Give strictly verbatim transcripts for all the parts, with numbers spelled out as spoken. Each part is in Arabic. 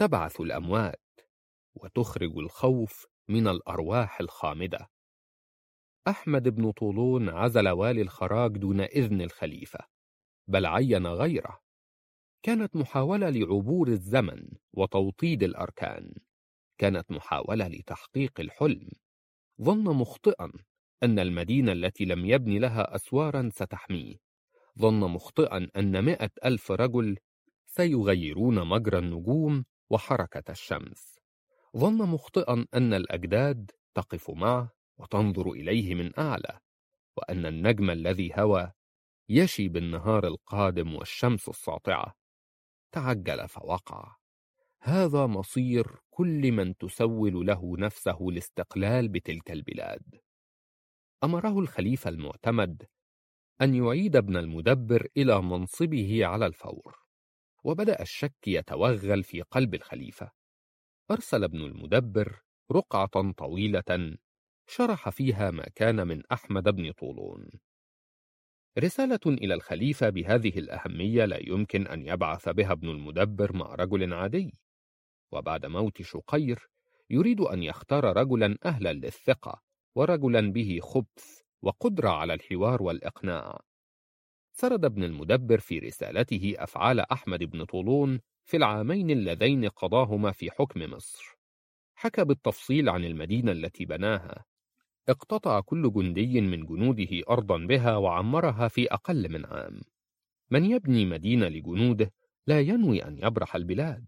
تبعث الأموات وتخرج الخوف من الأرواح الخامدة. أحمد بن طولون عزل والي الخراج دون إذن الخليفة، بل عين غيره. كانت محاولة لعبور الزمن وتوطيد الأركان، كانت محاولة لتحقيق الحلم. ظن مخطئا أن المدينة التي لم يبني لها أسوارا ستحميه، ظن مخطئا أن مئة ألف رجل سيغيرون مجرى النجوم وحركة الشمس، ظن مخطئا أن الأجداد تقف معه وتنظر إليه من أعلى، وأن النجم الذي هوى يشي بالنهار القادم والشمس الساطعة. تعجل فوقع. هذا مصير كل من تسول له نفسه الاستقلال بتلك البلاد. أمره الخليفة المعتمد أن يعيد ابن المدبر إلى منصبه على الفور، وبدأ الشك يتوغل في قلب الخليفة. أرسل ابن المدبر رقعة طويلة شرح فيها ما كان من أحمد بن طولون. رسالة إلى الخليفة بهذه الأهمية لا يمكن أن يبعث بها ابن المدبر مع رجل عادي، وبعد موت شقير يريد أن يختار رجلا أهلا للثقة ورجلا به خبث وقدرة على الحوار والإقناع. سرد ابن المدبر في رسالته أفعال أحمد بن طولون في العامين اللذين قضاهما في حكم مصر. حكى بالتفصيل عن المدينة التي بناها. اقتطع كل جندي من جنوده أرضا بها وعمرها في أقل من عام. من يبني مدينة لجنوده لا ينوي أن يبرح البلاد.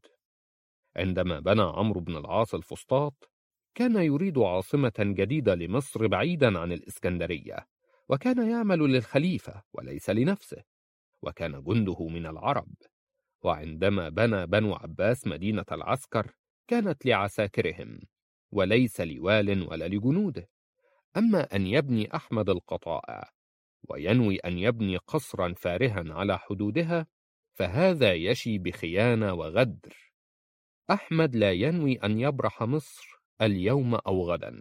عندما بنى عمرو بن العاص الفسطاط كان يريد عاصمة جديدة لمصر بعيدا عن الإسكندرية، وكان يعمل للخليفة وليس لنفسه، وكان جنده من العرب. وعندما بنى بنو عباس مدينة العسكر كانت لعساكرهم وليس لوال ولا لجنوده. أما أن يبني أحمد القطائع وينوي أن يبني قصرا فارها على حدودها فهذا يشي بخيانة وغدر. أحمد لا ينوي أن يبرح مصر اليوم أو غدا.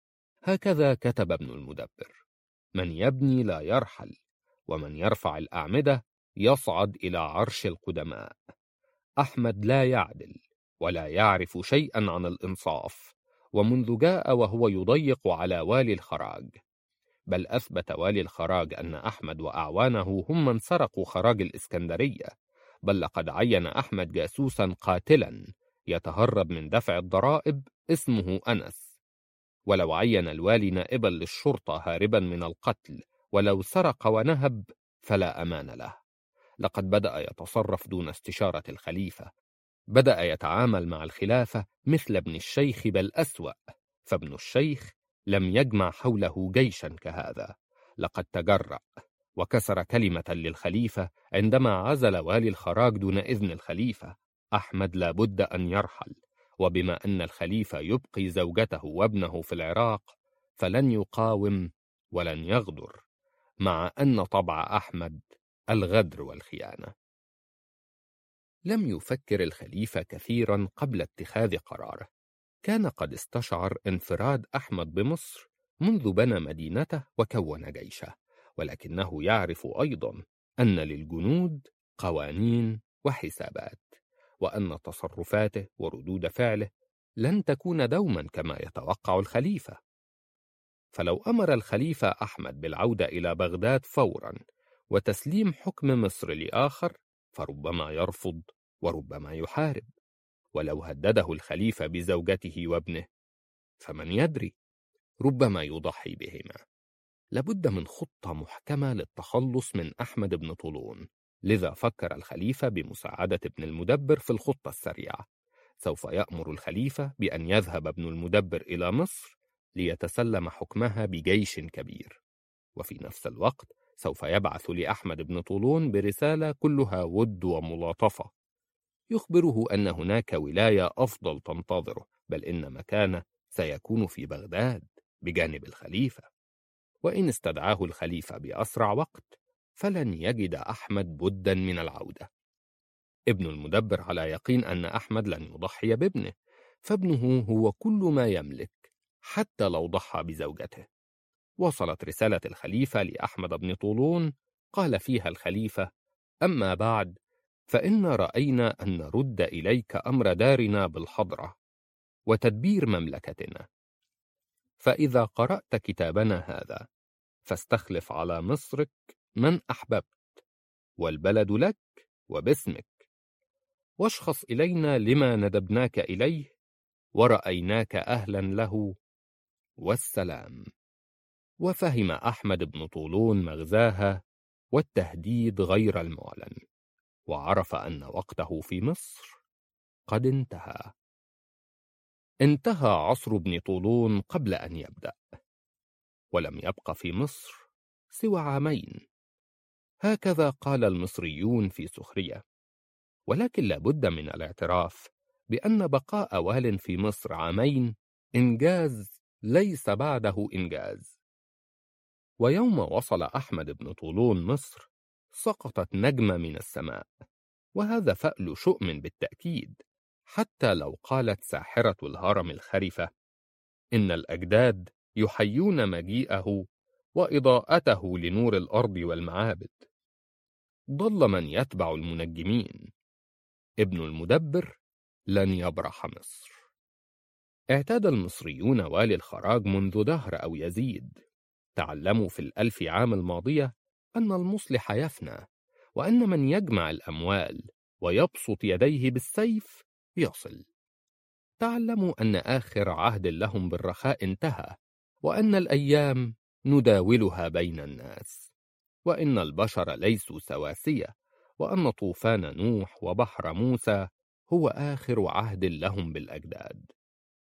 هكذا كتب ابن المدبر: من يبني لا يرحل، ومن يرفع الأعمدة يصعد إلى عرش القدماء. أحمد لا يعدل ولا يعرف شيئا عن الإنصاف، ومنذ جاء وهو يضيق على والي الخراج، بل أثبت والي الخراج أن أحمد وأعوانه هم من سرقوا خراج الإسكندرية، بل لقد عين أحمد جاسوسا قاتلا يتهرب من دفع الضرائب اسمه أنس. ولو عين الوالي نائبا للشرطة هاربا من القتل ولو سرق ونهب فلا أمان له. لقد بدأ يتصرف دون استشارة الخليفة، بدأ يتعامل مع الخلافة مثل ابن الشيخ بل أسوأ، فابن الشيخ لم يجمع حوله جيشا كهذا. لقد تجرأ وكسر كلمة للخليفة عندما عزل والي الخراج دون إذن الخليفة. أحمد لا بد أن يرحل، وبما أن الخليفة يبقي زوجته وابنه في العراق فلن يقاوم ولن يغدر، مع أن طبع أحمد الغدر والخيانة. لم يفكر الخليفة كثيرا قبل اتخاذ قراره. كان قد استشعر انفراد أحمد بمصر منذ بنى مدينته وكون جيشه، ولكنه يعرف أيضا أن للجنود قوانين وحسابات، وأن تصرفاته وردود فعله لن تكون دوما كما يتوقع الخليفة. فلو أمر الخليفة أحمد بالعودة إلى بغداد فورا وتسليم حكم مصر لآخر فربما يرفض وربما يحارب. ولو هدده الخليفة بزوجته وابنه فمن يدري، ربما يضحي بهما. لابد من خطة محكمة للتخلص من أحمد بن طولون، لذا فكر الخليفة بمساعدة ابن المدبر في الخطة السريعة. سوف يأمر الخليفة بأن يذهب ابن المدبر إلى مصر ليتسلم حكمها بجيش كبير، وفي نفس الوقت سوف يبعث لأحمد بن طولون برسالة كلها ود وملاطفة، يخبره أن هناك ولاية أفضل تنتظره، بل إن مكانه سيكون في بغداد بجانب الخليفة. وإن استدعاه الخليفة بأسرع وقت فلن يجد أحمد بدا من العودة. ابن المدبر على يقين أن أحمد لن يضحي بابنه، فابنه هو كل ما يملك حتى لو ضحى بزوجته. وصلت رسالة الخليفة لأحمد بن طولون، قال فيها الخليفة: أما بعد فإن رأينا أن نرد إليك أمر دارنا بالحضرة وتدبير مملكتنا. فإذا قرأت كتابنا هذا فاستخلف على مصرك من أحببت، والبلد لك وباسمك، واشخص إلينا لما ندبناك إليه ورأيناك أهلا له، والسلام. وفهم أحمد بن طولون مغزاها والتهديد غير المعلن، وعرف أن وقته في مصر قد انتهى. انتهى عصر ابن طولون قبل أن يبدأ، ولم يبق في مصر سوى عامين. هكذا قال المصريون في سخرية، ولكن لابد من الاعتراف بأن بقاء وال في مصر عامين إنجاز ليس بعده إنجاز. ويوم وصل أحمد بن طولون مصر سقطت نجمة من السماء، وهذا فأل شؤم بالتأكيد، حتى لو قالت ساحرة الهرم الخرفة إن الأجداد يحيون مجيئه وإضاءته لنور الأرض والمعابد. ضل من يتبع المنجمين. ابن المدبر لن يبرح مصر. اعتاد المصريون والي الخراج منذ دهر أو يزيد. تعلموا في الألف عام الماضية أن المصلح يفنى، وأن من يجمع الأموال ويبسط يديه بالسيف يصل. تعلموا أن آخر عهد لهم بالرخاء انتهى، وأن الأيام نداولها بين الناس، وإن البشر ليسوا سواسية، وأن طوفان نوح وبحر موسى هو آخر عهد لهم بالأجداد.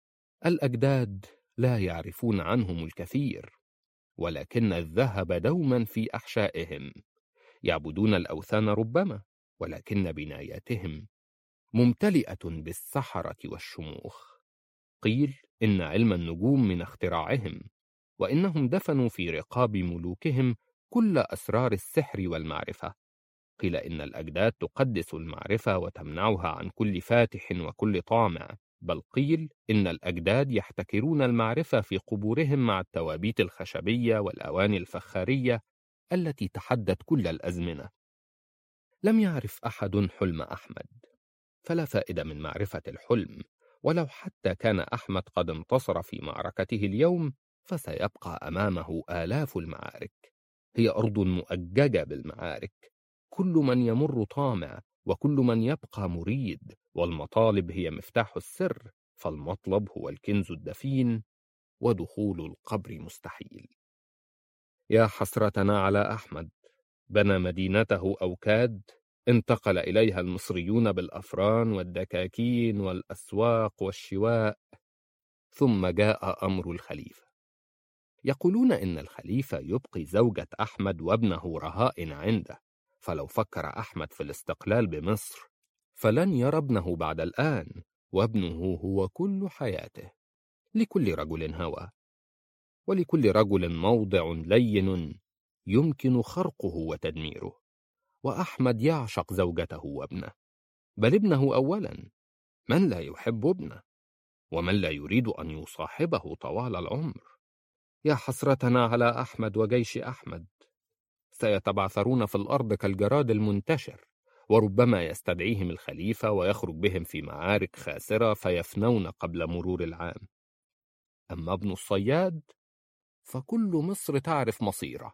الأجداد لا يعرفون عنهم الكثير، ولكن الذهب دوما في أحشائهم. يعبدون الأوثان ربما، ولكن بناياتهم ممتلئة بالسحرة والشموخ. قيل إن علم النجوم من اختراعهم، وإنهم دفنوا في رقاب ملوكهم كل أسرار السحر والمعرفة. قيل إن الأجداد تقدس المعرفة وتمنعها عن كل فاتح وكل طامع، بل قيل إن الأجداد يحتكرون المعرفة في قبورهم مع التوابيت الخشبية والأواني الفخارية التي تحدت كل الأزمنة. لم يعرف أحد حلم أحمد، فلا فائدة من معرفة الحلم، ولو حتى كان أحمد قد انتصر في معركته اليوم فسيبقى أمامه آلاف المعارك. هي أرض مؤججة بالمعارك، كل من يمر طامع، وكل من يبقى مريد، والمطالب هي مفتاح السر، فالمطلب هو الكنز الدفين، ودخول القبر مستحيل. يا حسرتنا على أحمد، بنى مدينته أوكاد انتقل إليها المصريون بالأفران والدكاكين والأسواق والشواء، ثم جاء أمر الخليفة. يقولون إن الخليفة يبقي زوجة أحمد وابنه رهائن عنده، فلو فكر أحمد في الاستقلال بمصر فلن يرى ابنه بعد الآن، وابنه هو كل حياته. لكل رجل هوى، ولكل رجل موضع لين يمكن خرقه وتدميره، وأحمد يعشق زوجته وابنه، بل ابنه أولا. من لا يحب ابنه؟ ومن لا يريد أن يصاحبه طوال العمر؟ يا حسرتنا على أحمد وجيش أحمد، سيتبعثرون في الأرض كالجراد المنتشر، وربما يستدعيهم الخليفة ويخرج بهم في معارك خاسرة فيفنون قبل مرور العام. أما ابن الصياد فكل مصر تعرف مصيره،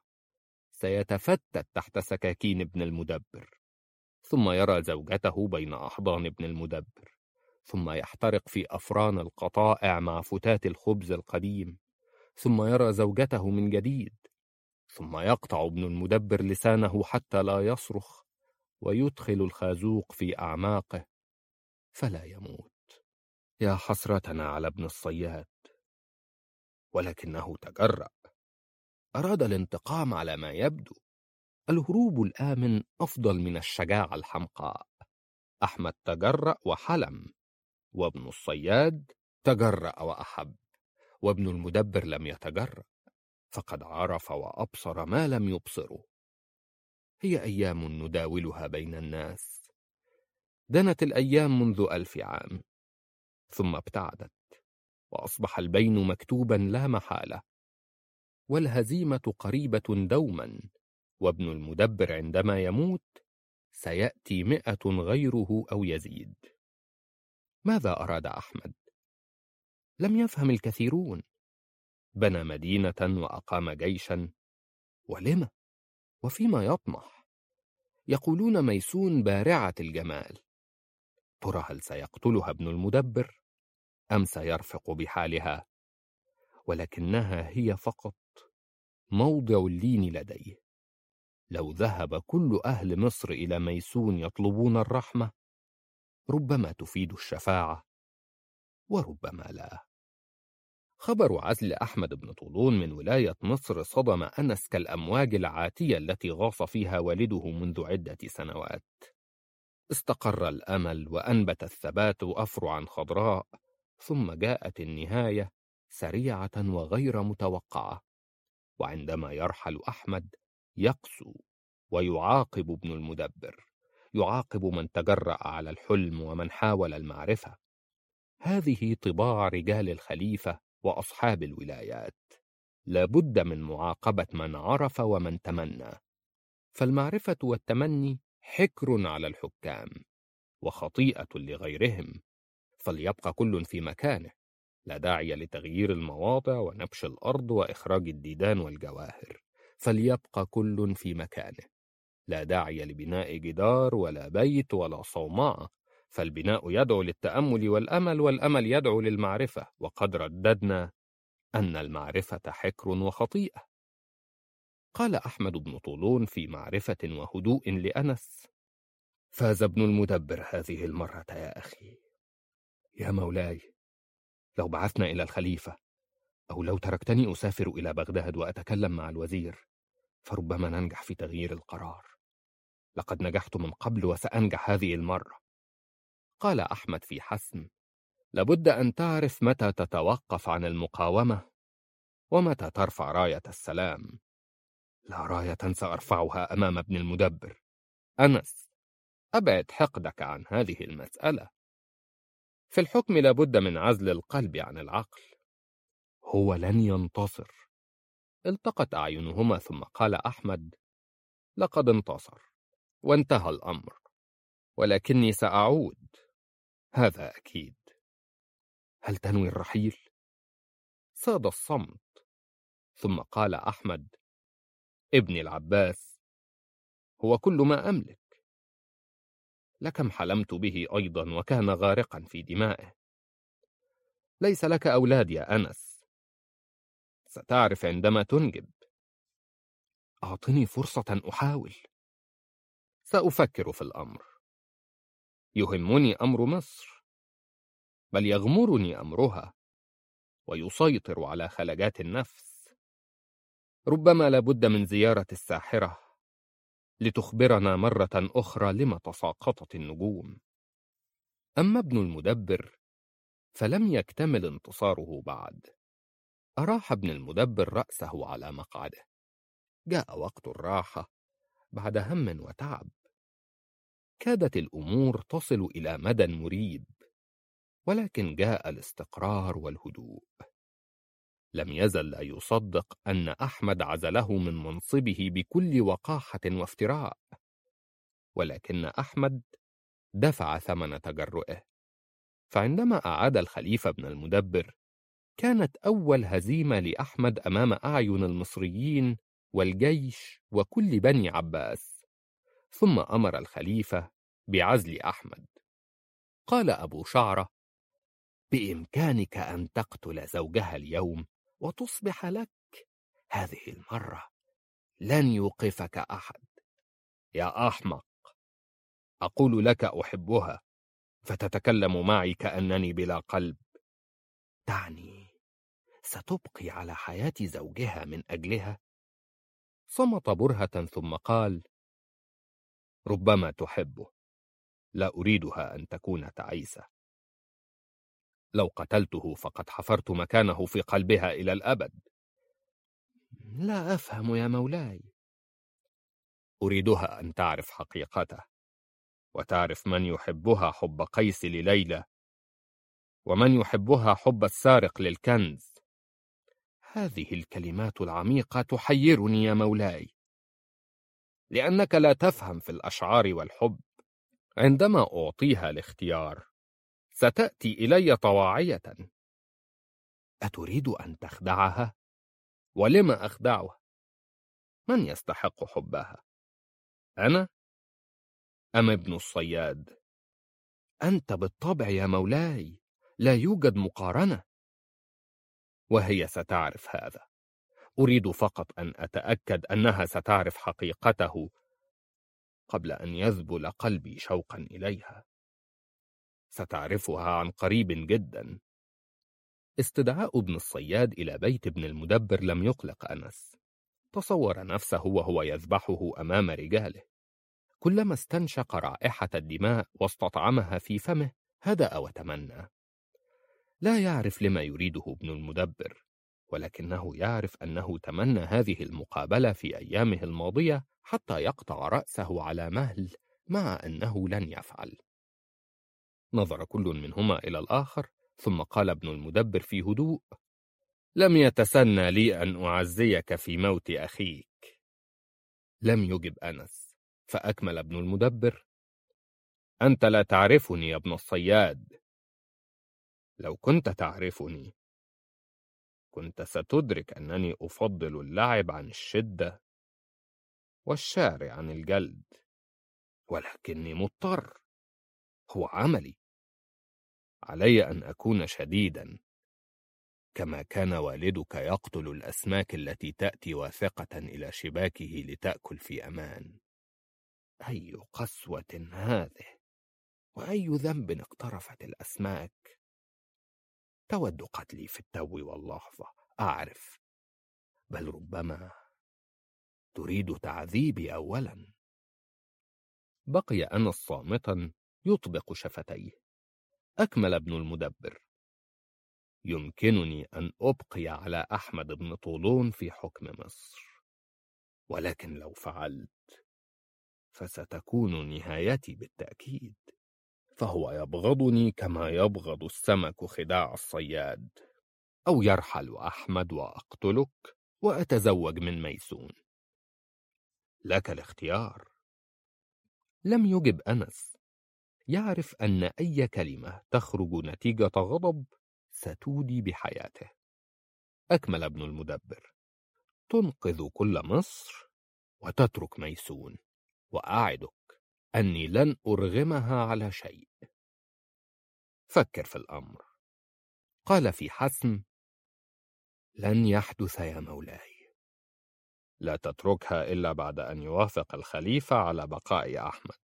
سيتفتت تحت سكاكين ابن المدبر، ثم يرى زوجته بين أحضان ابن المدبر، ثم يحترق في أفران القطائع مع فتات الخبز القديم، ثم يرى زوجته من جديد، ثم يقطع ابن المدبر لسانه حتى لا يصرخ، ويدخل الخازوق في أعماقه فلا يموت. يا حسرتنا على ابن الصياد، ولكنه تجرأ، أراد الانتقام على ما يبدو. الهروب الآمن أفضل من الشجاعة الحمقاء. أحمد تجرأ وحلم، وابن الصياد تجرأ وأحب، وابن المدبر لم يتجرأ، فقد عرف وأبصر ما لم يبصره. هي أيام نداولها بين الناس. دنت الأيام منذ ألف عام، ثم ابتعدت، وأصبح البين مكتوبا لا محالة، والهزيمة قريبة دوما، وابن المدبر عندما يموت سيأتي مئة غيره أو يزيد. ماذا أراد أحمد؟ لم يفهم الكثيرون. بنى مدينة وأقام جيشا، ولم؟ وفيما يطمح؟ يقولون ميسون بارعة الجمال. ترى هل سيقتلها ابن المدبر أم سيرفق بحالها؟ ولكنها هي فقط موضع اللين لديه. لو ذهب كل أهل مصر إلى ميسون يطلبون الرحمة، ربما تفيد الشفاعة وربما لا. خبر عزل أحمد بن طولون من ولاية مصر صدم أنس كالأمواج العاتية التي غاص فيها والده منذ عدة سنوات. استقر الأمل وأنبت الثبات أفرعا خضراء، ثم جاءت النهاية سريعة وغير متوقعة. وعندما يرحل أحمد يقسو ويعاقب ابن المدبر، يعاقب من تجرأ على الحلم ومن حاول المعرفة. هذه طباع رجال الخليفة وأصحاب الولايات، لابد من معاقبة من عرف ومن تمنى. فالمعرفة والتمني حكر على الحكام وخطيئة لغيرهم، فليبقى كل في مكانه. لا داعي لتغيير المواضع ونبش الأرض وإخراج الديدان والجواهر، فليبقى كل في مكانه. لا داعي لبناء جدار ولا بيت ولا صومعة، فالبناء يدعو للتأمل والأمل، والأمل يدعو للمعرفة. وقد رددنا أن المعرفة حكر وخطيئة. قال أحمد بن طولون في معرفة وهدوء لأنس: فاز ابن المدبر هذه المرة يا أخي. يا مولاي، لو بعثنا إلى الخليفة، أو لو تركتني أسافر إلى بغداد وأتكلم مع الوزير، فربما ننجح في تغيير القرار. لقد نجحت من قبل وسأنجح هذه المرة. قال أحمد في حسم: لابد أن تعرف متى تتوقف عن المقاومة ومتى ترفع راية السلام. لا راية سأرفعها أمام ابن المدبر. أنس، أبعد حقدك عن هذه المسألة. في الحكم لابد من عزل القلب عن العقل. هو لن ينتصر. التقت أعينهما، ثم قال أحمد: لقد انتصر وانتهى الأمر، ولكني سأعود، هذا أكيد. هل تنوي الرحيل؟ ساد الصمت، ثم قال أحمد: ابن العباس هو كل ما أملك. لكم حلمت به أيضا وكان غارقا في دمائه. ليس لك أولاد يا أنس، ستعرف عندما تنجب. أعطني فرصة أحاول. سأفكر في الأمر. يهمني أمر مصر، بل يغمرني أمرها ويسيطر على خلجات النفس. ربما لابد من زيارة الساحرة لتخبرنا مرة أخرى لما تساقطت النجوم. أما ابن المدبر فلم يكتمل انتصاره بعد. أراح ابن المدبر رأسه على مقعده. جاء وقت الراحة بعد هم وتعب. كادت الأمور تصل إلى مدى مريب، ولكن جاء الاستقرار والهدوء. لم يزل لا يصدق أن أحمد عزله من منصبه بكل وقاحة وافتراء، ولكن أحمد دفع ثمن تجرؤه. فعندما أعاد الخليفة ابن المدبر، كانت أول هزيمة لأحمد أمام أعين المصريين والجيش وكل بني عباس. ثم أمر الخليفة بعزل أحمد. قال أبو شعرة: بإمكانك أن تقتل زوجها اليوم وتصبح لك. هذه المرة لن يوقفك أحد. يا أحمق، أقول لك أحبها فتتكلم معي كأنني بلا قلب. تعني ستبقي على حياة زوجها من أجلها؟ صمت برهة ثم قال: ربما تحبه، لا أريدها أن تكون تعيسة. لو قتلته فقد حفرت مكانه في قلبها إلى الأبد. لا أفهم يا مولاي. أريدها أن تعرف حقيقته، وتعرف من يحبها حب قيس لليلى، ومن يحبها حب السارق للكنز. هذه الكلمات العميقة تحيرني يا مولاي. لأنك لا تفهم في الأشعار والحب. عندما أعطيها الاختيار ستأتي إلي طواعية. أتريد أن تخدعها؟ ولما أخدعها؟ من يستحق حبها؟ أنا أم ابن الصياد؟ أنت بالطبع يا مولاي، لا يوجد مقارنة. وهي ستعرف هذا. أريد فقط أن أتأكد أنها ستعرف حقيقته قبل أن يذبل قلبي شوقا إليها. ستعرفها عن قريب جدا. استدعاء ابن الصياد إلى بيت ابن المدبر لم يقلق أنس. تصور نفسه وهو يذبحه أمام رجاله. كلما استنشق رائحة الدماء واستطعمها في فمه هدأ وتمنى. لا يعرف لما يريده ابن المدبر، ولكنه يعرف أنه تمنى هذه المقابلة في أيامه الماضية حتى يقطع رأسه على مهل، مع أنه لن يفعل. نظر كل منهما إلى الآخر، ثم قال ابن المدبر في هدوء: لم يتسنى لي أن أعزيك في موت أخيك. لم يجب أنس، فأكمل ابن المدبر: أنت لا تعرفني يا ابن الصياد. لو كنت تعرفني كنت ستدرك أنني أفضل اللعب عن الشدة والشعر عن الجلد، ولكني مضطر. هو عملي. علي أن أكون شديدا كما كان والدك يقتل الأسماك التي تأتي واثقة إلى شباكه لتأكل في أمان. أي قسوة هذه، وأي ذنب اقترفت الأسماك. تود قتلي في التو واللحظة، أعرف، بل ربما تريد تعذيبي أولا. بقي أنس صامتا يطبق شفتيه. أكمل ابن المدبر: يمكنني أن أبقي على أحمد بن طولون في حكم مصر، ولكن لو فعلت فستكون نهايتي بالتأكيد. فهو يبغضني كما يبغض السمك خداع الصياد. أو يرحل أحمد وأقتلك وأتزوج من ميسون. لك الاختيار. لم يجب أنس. يعرف أن أي كلمة تخرج نتيجة غضب ستودي بحياته. أكمل ابن المدبر: تنقذ كل مصر وتترك ميسون، وأعدك أني لن أرغمها على شيء. فكر في الأمر. قال في حسم: لن يحدث يا مولاي. لا تتركها إلا بعد أن يوافق الخليفة على بقاء أحمد.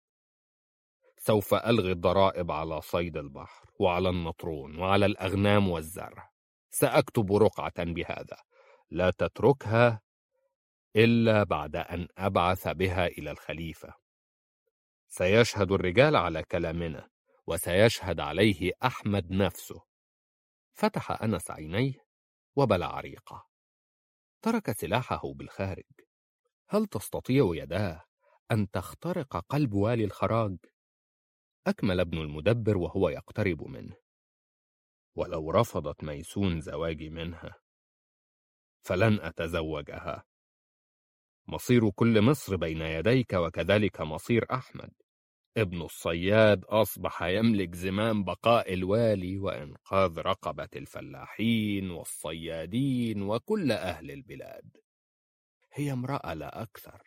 سوف ألغي الضرائب على صيد البحر وعلى النطرون وعلى الأغنام والزرع. سأكتب رقعة بهذا: لا تتركها إلا بعد أن أبعث بها إلى الخليفة. سيشهد الرجال على كلامنا، وسيشهد عليه أحمد نفسه. فتح أنس عينيه وبلع ريقه. ترك سلاحه بالخارج. هل تستطيع يداه أن تخترق قلب والي الخراج؟ أكمل ابن المدبر وهو يقترب منه: ولو رفضت ميسون زواجي منها فلن أتزوجها. مصير كل مصر بين يديك، وكذلك مصير أحمد. ابن الصياد أصبح يملك زمام بقاء الوالي وإنقاذ رقبة الفلاحين والصيادين وكل أهل البلاد. هي امرأة لا أكثر.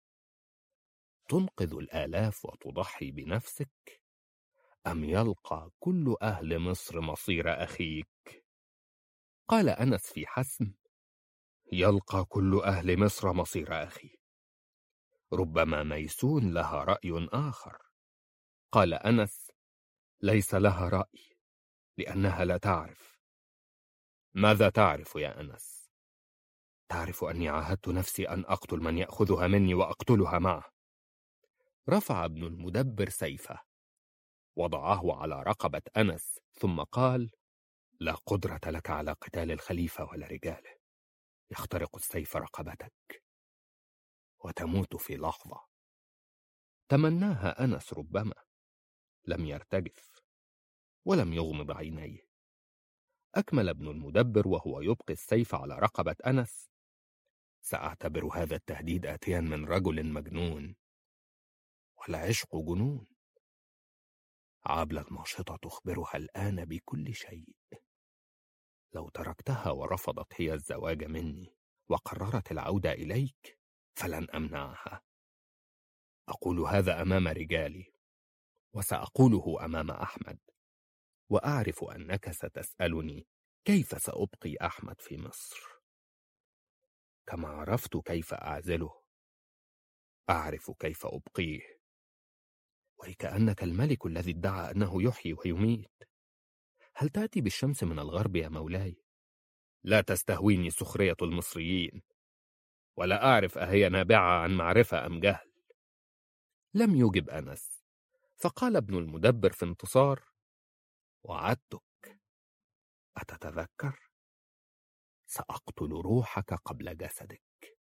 تنقذ الآلاف وتضحي بنفسك، أم يلقى كل أهل مصر مصير أخيك؟ قال أنس في حسم: يلقى كل أهل مصر مصير أخي. ربما ميسون لها رأي آخر. قال أنس: ليس لها رأي، لأنها لا تعرف. ماذا تعرف يا أنس؟ تعرف أني عاهدت نفسي أن أقتل من يأخذها مني وأقتلها معه. رفع ابن المدبر سيفه، وضعه على رقبة أنس، ثم قال: لا قدرة لك على قتال الخليفة ولا رجاله. يخترق السيف رقبتك وتموت في لحظة. تمناها أنس ربما. لم يرتجف ولم يغمض عينيه. أكمل ابن المدبر وهو يبقي السيف على رقبة أنس: سأعتبر هذا التهديد آتيا من رجل مجنون، والعشق جنون. عبلة الماشطة تخبرها الآن بكل شيء. لو تركتها ورفضت هي الزواج مني وقررت العودة إليك فلن أمنعها. أقول هذا أمام رجالي، وسأقوله أمام أحمد، وأعرف أنك ستسألني كيف سأبقي أحمد في مصر. كما عرفت كيف أعزله، أعرف كيف أبقيه. وكأنك الملك الذي ادعى أنه يحيي ويميت. هل تأتي بالشمس من الغرب يا مولاي؟ لا تستهويني سخرية المصريين، ولا أعرف أهي نابعة عن معرفة أم جهل. لم يجب أنس، فقال ابن المدبر في انتصار: وعدتك، أتتذكر؟ سأقتل روحك قبل جسدك.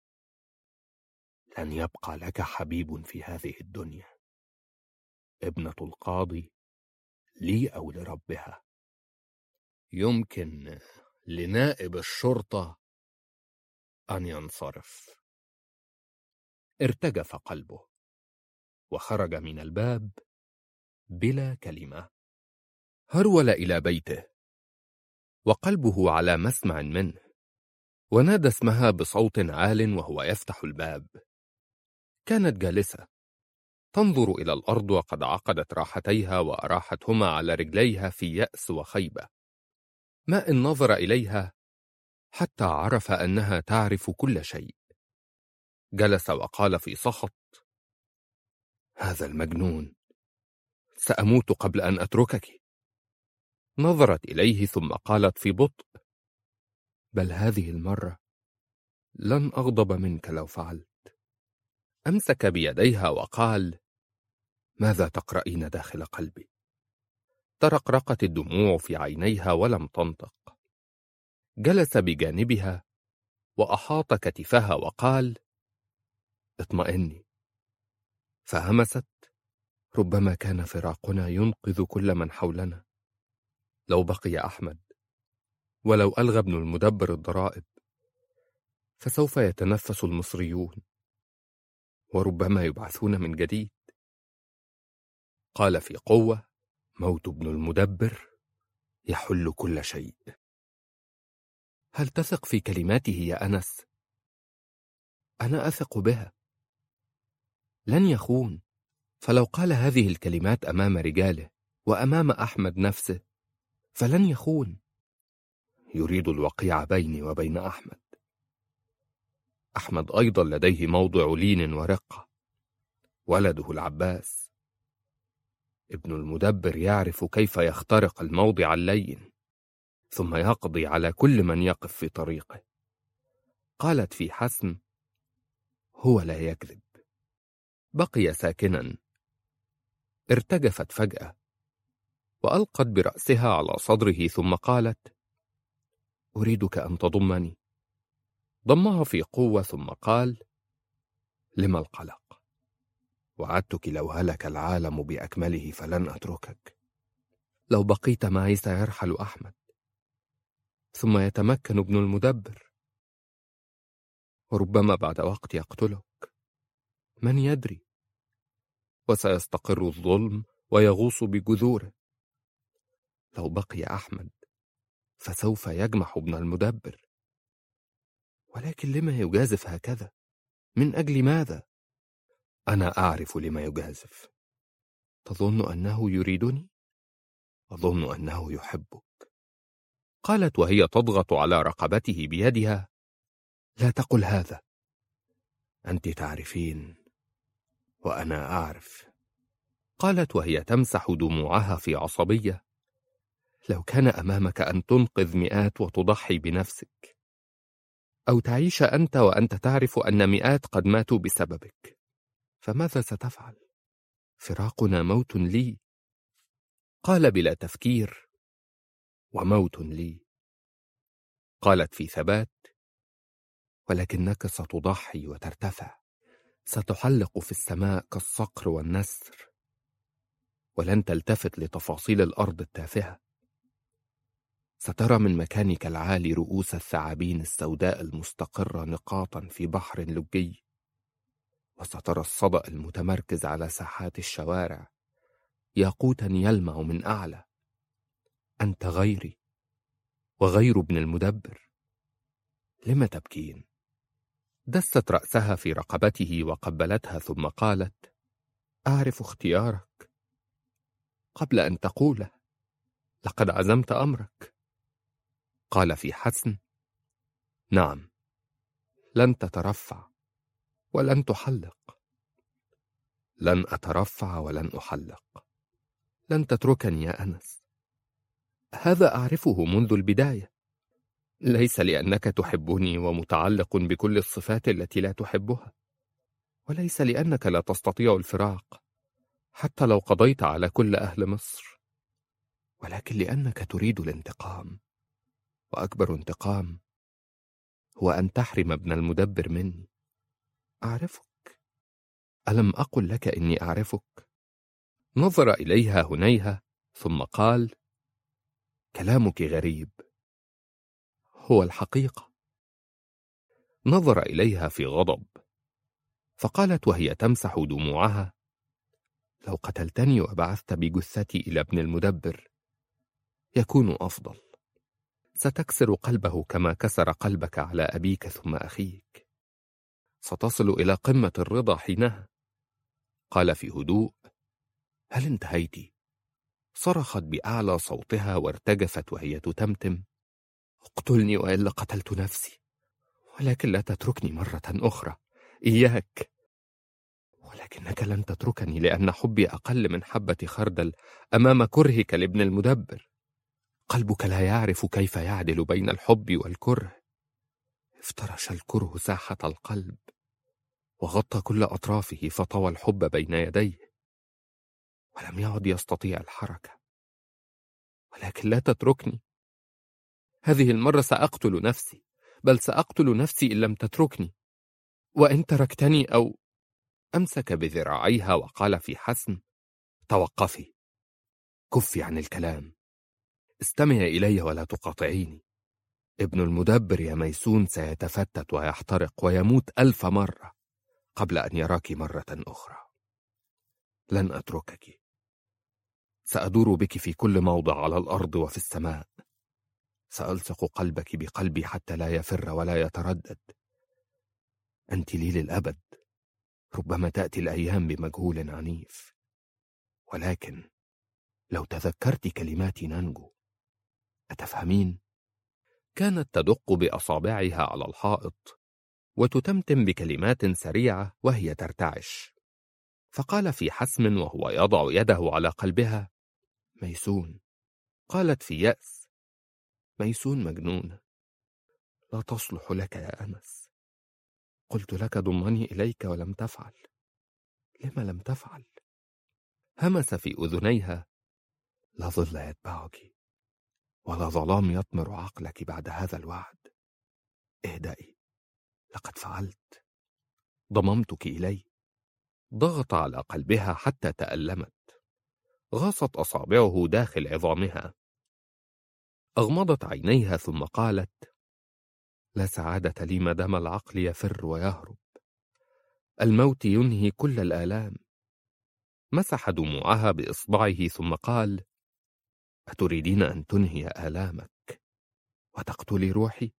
لن يبقى لك حبيب في هذه الدنيا. ابنة القاضي لي أو لربها. يمكن لنائب الشرطة أن ينصرف. ارتجف قلبه وخرج من الباب بلا كلمة. هرول إلى بيته وقلبه على مسمع منه، ونادى اسمها بصوت عال وهو يفتح الباب. كانت جالسة تنظر إلى الأرض وقد عقدت راحتيها وأراحتهما على رجليها في يأس وخيبة. ما إن نظر إليها حتى عرف أنها تعرف كل شيء. جلس وقال في سخط: هذا المجنون، سأموت قبل أن أتركك. نظرت إليه ثم قالت في بطء: بل هذه المرة لن أغضب منك لو فعلت. أمسك بيديها وقال: ماذا تقرأين داخل قلبي؟ ترقرقت الدموع في عينيها ولم تنطق. جلس بجانبها وأحاط كتفها وقال: اطمئني. فهمست: ربما كان فراقنا ينقذ كل من حولنا. لو بقي أحمد، ولو ألغى ابن المدبر الضرائب، فسوف يتنفس المصريون، وربما يبعثون من جديد. قال في قوة: موت ابن المدبر يحل كل شيء. هل تثق في كلماته يا أنس؟ أنا أثق بها. لن يخون، فلو قال هذه الكلمات أمام رجاله وأمام أحمد نفسه فلن يخون. يريد الوقيع بيني وبين أحمد. أحمد أيضا لديه موضع لين ورقة، ولده العباس. ابن المدبر يعرف كيف يخترق الموضع اللين، ثم يقضي على كل من يقف في طريقه. قالت في حسم: هو لا يكذب. بقي ساكنا. ارتجفت فجأة وألقت برأسها على صدره ثم قالت: أريدك أن تضمني. ضمها في قوة ثم قال: لما القلق؟ وعدتك لو هلك العالم بأكمله فلن أتركك. لو بقيت معي سيرحل أحمد، ثم يتمكن ابن المدبر، وربما بعد وقت يقتلك، من يدري؟ وسيستقر الظلم ويغوص بجذوره. لو بقي أحمد فسوف يجمح ابن المدبر. ولكن لما يجازف هكذا؟ من أجل ماذا؟ أنا أعرف لما يجازف. تظن أنه يريدني؟ أظن أنه يحبك. قالت وهي تضغط على رقبته بيدها: لا تقل هذا. أنت تعرفين وأنا أعرف. قالت وهي تمسح دموعها في عصبية: لو كان أمامك أن تنقذ مئات وتضحي بنفسك، أو تعيش أنت وأنت تعرف أن مئات قد ماتوا بسببك، فماذا ستفعل؟ فراقنا موت لي. قال بلا تفكير: وموت لي. قالت في ثبات: ولكنك ستضحي وترتفع، ستحلق في السماء كالصقر والنسر، ولن تلتفت لتفاصيل الأرض التافهة. سترى من مكانك العالي رؤوس الثعابين السوداء المستقرة نقاطا في بحر لجي، وسترى الصدأ المتمركز على ساحات الشوارع ياقوتا يلمع من أعلى. أنت غيري وغير ابن المدبر. لم تبكين؟ دست رأسها في رقبته وقبلتها ثم قالت: أعرف اختيارك. قبل أن تقوله لقد عزمت أمرك. قال في حسن: نعم، لن تترفع ولن تحلق. لن أترفع ولن أحلق. لن تتركني يا أنس. هذا أعرفه منذ البداية. ليس لأنك تحبني ومتعلق بكل الصفات التي لا تحبها، وليس لأنك لا تستطيع الفراق حتى لو قضيت على كل أهل مصر، ولكن لأنك تريد الانتقام، وأكبر انتقام هو أن تحرم ابن المدبر مني. أعرفك. ألم أقل لك إني أعرفك؟ نظر إليها هنيهة ثم قال: كلامك غريب. هو الحقيقة. نظر إليها في غضب، فقالت وهي تمسح دموعها: لو قتلتني وبعثت بجثتي إلى ابن المدبر يكون أفضل. ستكسر قلبه كما كسر قلبك على أبيك ثم أخيك. ستصل إلى قمة الرضا حينها. قال في هدوء: هل انتهيت؟ صرخت بأعلى صوتها وارتجفت وهي تتمتم: اقتلني وإلا قتلت نفسي، ولكن لا تتركني مرة أخرى. إياك. ولكنك لن تتركني لأن حبي أقل من حبة خردل أمام كرهك لابن المدبر. قلبك لا يعرف كيف يعدل بين الحب والكره. افترش الكره ساحة القلب وغطى كل أطرافه، فطوى الحب بين يديه ولم يعد يستطيع الحركة. ولكن لا تتركني. هذه المرة سأقتل نفسي، بل سأقتل نفسي إن لم تتركني. وإن تركتني أو... أمسك بذراعيها وقال في حسم: توقفي. كفي عن الكلام. استمعي إلي ولا تقاطعيني. ابن المدبر يا ميسون سيتفتت ويحترق ويموت ألف مرة قبل أن يراك مرة أخرى. لن أتركك. سأدور بك في كل موضع على الأرض وفي السماء. سألصق قلبك بقلبي حتى لا يفر ولا يتردد. أنت لي للأبد. ربما تأتي الأيام بمجهول عنيف، ولكن لو تذكرت كلماتي ننجو. أتفهمين؟ كانت تدق بأصابعها على الحائط وتتمتم بكلمات سريعة وهي ترتعش. فقال في حسم وهو يضع يده على قلبها: ميسون. قالت في يأس: ميسون مجنونة، لا تصلح لك يا أنس. قلت لك ضمني إليك ولم تفعل. لما لم تفعل؟ همس في أذنيها: لا ظل يتبعك ولا ظلام يطمر عقلك بعد هذا الوعد. اهدئي، لقد فعلت. ضممتك إلي. ضغط على قلبها حتى تألمت. غاصت أصابعه داخل عظامها. أغمضت عينيها ثم قالت: لا سعادة لي ما دام العقل يفر ويهرب. الموت ينهي كل الآلام. مسح دموعها بإصبعه ثم قال: أتريدين أن تنهي آلامك وتقتلي روحي؟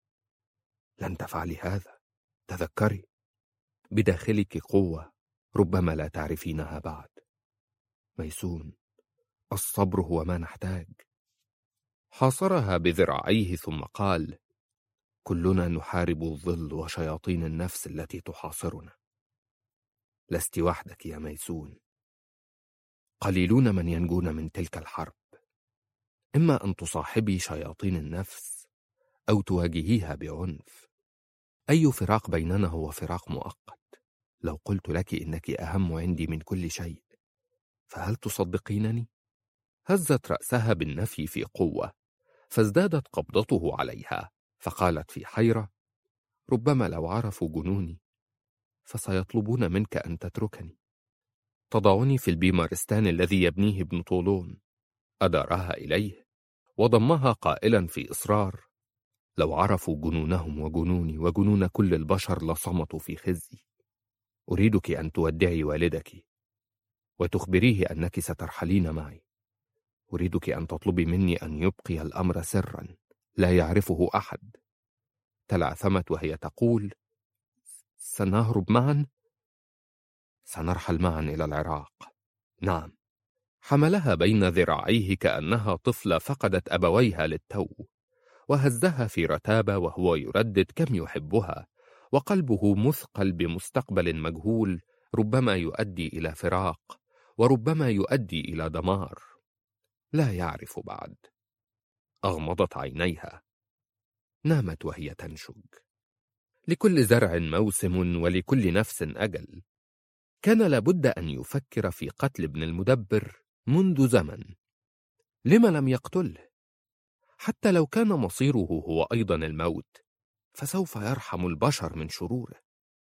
لن تفعلي هذا. تذكري، بداخلك قوة ربما لا تعرفينها بعد. ميسون، الصبر هو ما نحتاج. حاصرها بذراعيه ثم قال: كلنا نحارب الظل وشياطين النفس التي تحاصرنا. لست وحدك يا ميسون. قليلون من ينجون من تلك الحرب. إما أن تصاحبي شياطين النفس أو تواجهيها بعنف. أي فراق بيننا هو فراق مؤقت. لو قلت لك إنك أهم عندي من كل شيء، فهل تصدقينني؟ هزت رأسها بالنفي في قوة، فازدادت قبضته عليها، فقالت في حيرة: ربما لو عرفوا جنوني فسيطلبون منك أن تتركني. تضعني في البيمارستان الذي يبنيه ابن طولون. أدارها إليه وضمها قائلا في إصرار: لو عرفوا جنونهم وجنوني وجنون كل البشر لصمتوا في خزي. أريدك أن تودعي والدك وتخبريه أنك سترحلين معي. أريدك أن تطلبي مني أن يبقي الأمر سرا لا يعرفه أحد. تلعثمت وهي تقول: سنهرب معا؟ سنرحل معا إلى العراق. نعم. حملها بين ذراعيه كأنها طفلة فقدت أبويها للتو، وهزها في رتابة وهو يردد كم يحبها، وقلبه مثقل بمستقبل مجهول ربما يؤدي إلى فراق، وربما يؤدي إلى دمار. لا يعرف بعد. أغمضت عينيها. نامت وهي تنشج. لكل زرع موسم ولكل نفس أجل. كان لابد أن يفكر في قتل ابن المدبر منذ زمن. لما لم يقتله؟ حتى لو كان مصيره هو أيضا الموت، فسوف يرحم البشر من شروره.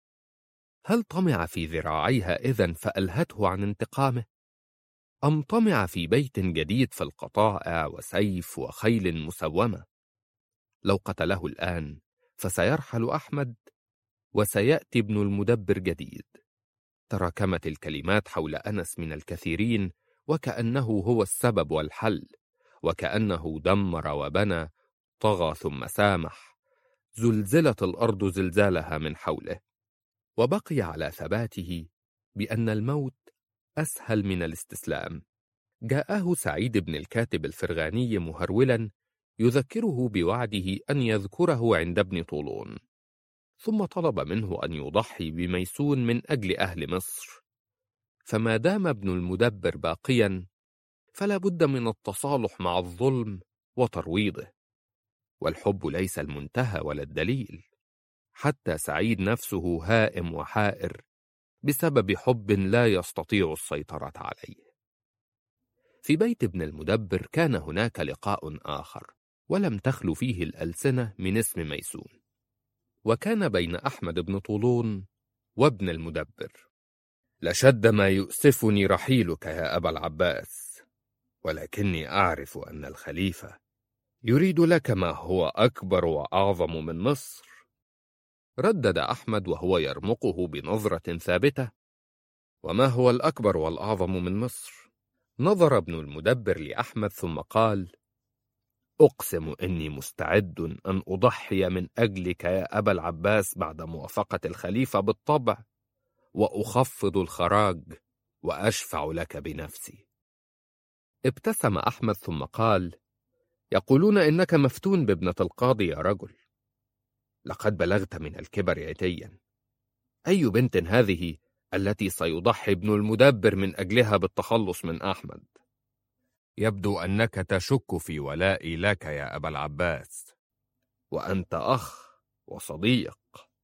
هل طمع في ذراعيها إذن فألهته عن انتقامه؟ أم طمع في بيت جديد في القطائع وسيف وخيل مسومة؟ لو قتله الآن فسيرحل أحمد وسيأتي ابن المدبر جديد. تراكمت الكلمات حول أنس من الكثيرين، وكأنه هو السبب والحل، وكأنه دمر وبنى، طغى ثم سامح. زلزلت الأرض زلزالها من حوله، وبقي على ثباته بأن الموت أسهل من الاستسلام. جاءه سعيد بن الكاتب الفرغاني مهرولا يذكره بوعده أن يذكره عند ابن طولون، ثم طلب منه أن يضحي بميسون من أجل أهل مصر. فما دام ابن المدبر باقيا فلا بد من التصالح مع الظلم وترويضه، والحب ليس المنتهى ولا الدليل. حتى سعيد نفسه هائم وحائر بسبب حب لا يستطيع السيطرة عليه. في بيت ابن المدبر كان هناك لقاء آخر، ولم تخلو فيه الألسنة من اسم ميسون، وكان بين أحمد بن طولون وابن المدبر. لشد ما يؤسفني رحيلك يا أبا العباس، ولكني أعرف أن الخليفة يريد لك ما هو أكبر وأعظم من مصر. ردد أحمد وهو يرمقه بنظرة ثابتة: وما هو الأكبر والأعظم من مصر؟ نظر ابن المدبر لأحمد ثم قال: أقسم إني مستعد أن أضحي من أجلك يا أبا العباس بعد موافقة الخليفة بالطبع، وأخفض الخراج وأشفع لك بنفسي. ابتسم أحمد ثم قال: يقولون إنك مفتون بابنة القاضي يا رجل. لقد بلغت من الكبر عتيا. أي بنت هذه التي سيضحي ابن المدبر من أجلها بالتخلص من أحمد؟ يبدو أنك تشك في ولائي لك يا أبا العباس، وأنت أخ وصديق.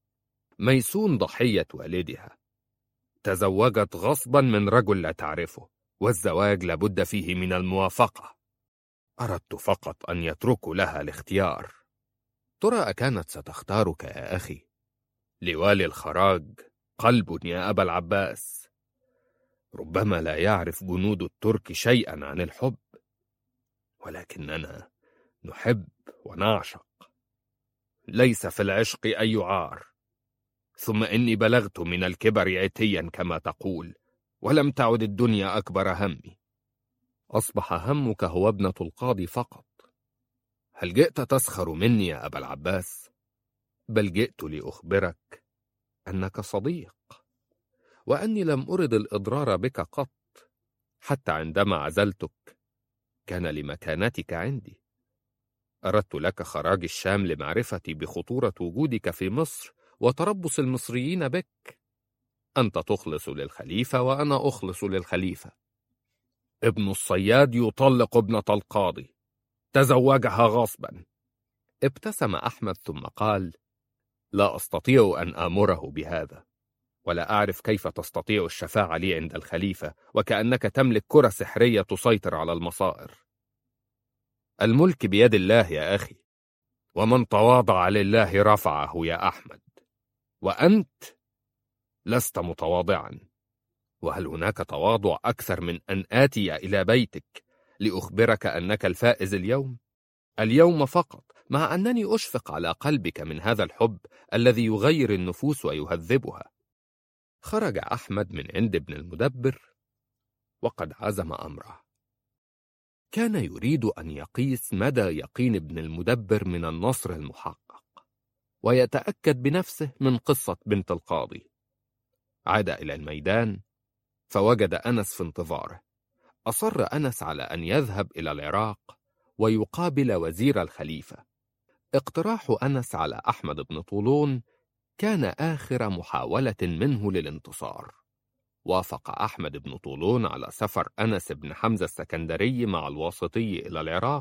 ميسون ضحية والدها، تزوجت غصبا من رجل لا تعرفه، والزواج لابد فيه من الموافقة. أردت فقط أن يتركوا لها الاختيار. ترى أكانت ستختارك يا أخي؟ لوالي الخراج قلب يا أبا العباس. ربما لا يعرف جنود الترك شيئا عن الحب، ولكننا نحب ونعشق. ليس في العشق أي عار. ثم إني بلغت من الكبر عتيا كما تقول، ولم تعد الدنيا أكبر همي. أصبح همك هو ابنة القاضي فقط. هل جئت تسخر مني يا أبا العباس؟ بل جئت لأخبرك أنك صديق، وأني لم أرد الإضرار بك قط. حتى عندما عزلتك كان لمكانتك عندي. أردت لك خراج الشام لمعرفتي بخطورة وجودك في مصر وتربص المصريين بك. أنت تخلص للخليفة وأنا أخلص للخليفة. ابن الصياد يطلق ابنة القاضي، تزوجها غصبا. ابتسم أحمد ثم قال: لا أستطيع أن آمره بهذا، ولا أعرف كيف تستطيع الشفاعة لي عند الخليفة، وكأنك تملك كرة سحرية تسيطر على المصائر. الملك بيد الله يا أخي، ومن تواضع لله رفعه يا أحمد، وأنت لست متواضعا. وهل هناك تواضع أكثر من أن آتي إلى بيتك لأخبرك أنك الفائز اليوم؟ اليوم فقط، مع أنني أشفق على قلبك من هذا الحب الذي يغير النفوس ويهذبها. خرج أحمد من عند ابن المدبر وقد عزم أمره. كان يريد أن يقيس مدى يقين ابن المدبر من النصر المحقق، ويتأكد بنفسه من قصة بنت القاضي. عاد إلى الميدان فوجد أنس في انتظاره. أصر أنس على أن يذهب إلى العراق ويقابل وزير الخليفة. اقتراح أنس على أحمد بن طولون كان آخر محاولة منه للانتصار. وافق أحمد بن طولون على سفر أنس بن حمزة السكندري مع الواسطي إلى العراق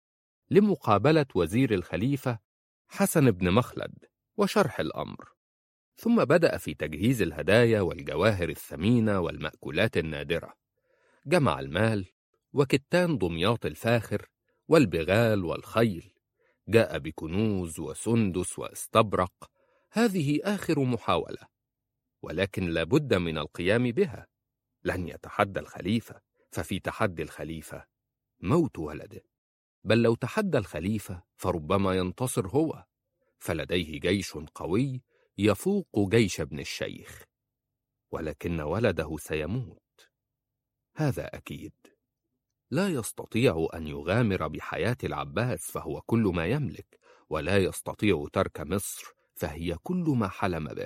لمقابلة وزير الخليفة حسن بن مخلد وشرح الأمر، ثم بدأ في تجهيز الهدايا والجواهر الثمينة والمأكولات النادرة. جمع المال وكتان دمياط الفاخر والبغال والخيل، جاء بكنوز وسندس واستبرق. هذه آخر محاولة، ولكن لابد من القيام بها. لن يتحدى الخليفة، ففي تحدي الخليفة موت ولده، بل لو تحدى الخليفة فربما ينتصر هو، فلديه جيش قوي يفوق جيش ابن الشيخ، ولكن ولده سيموت، هذا أكيد. لا يستطيع أن يغامر بحياة العباس فهو كل ما يملك، ولا يستطيع ترك مصر فهي كل ما حلم به.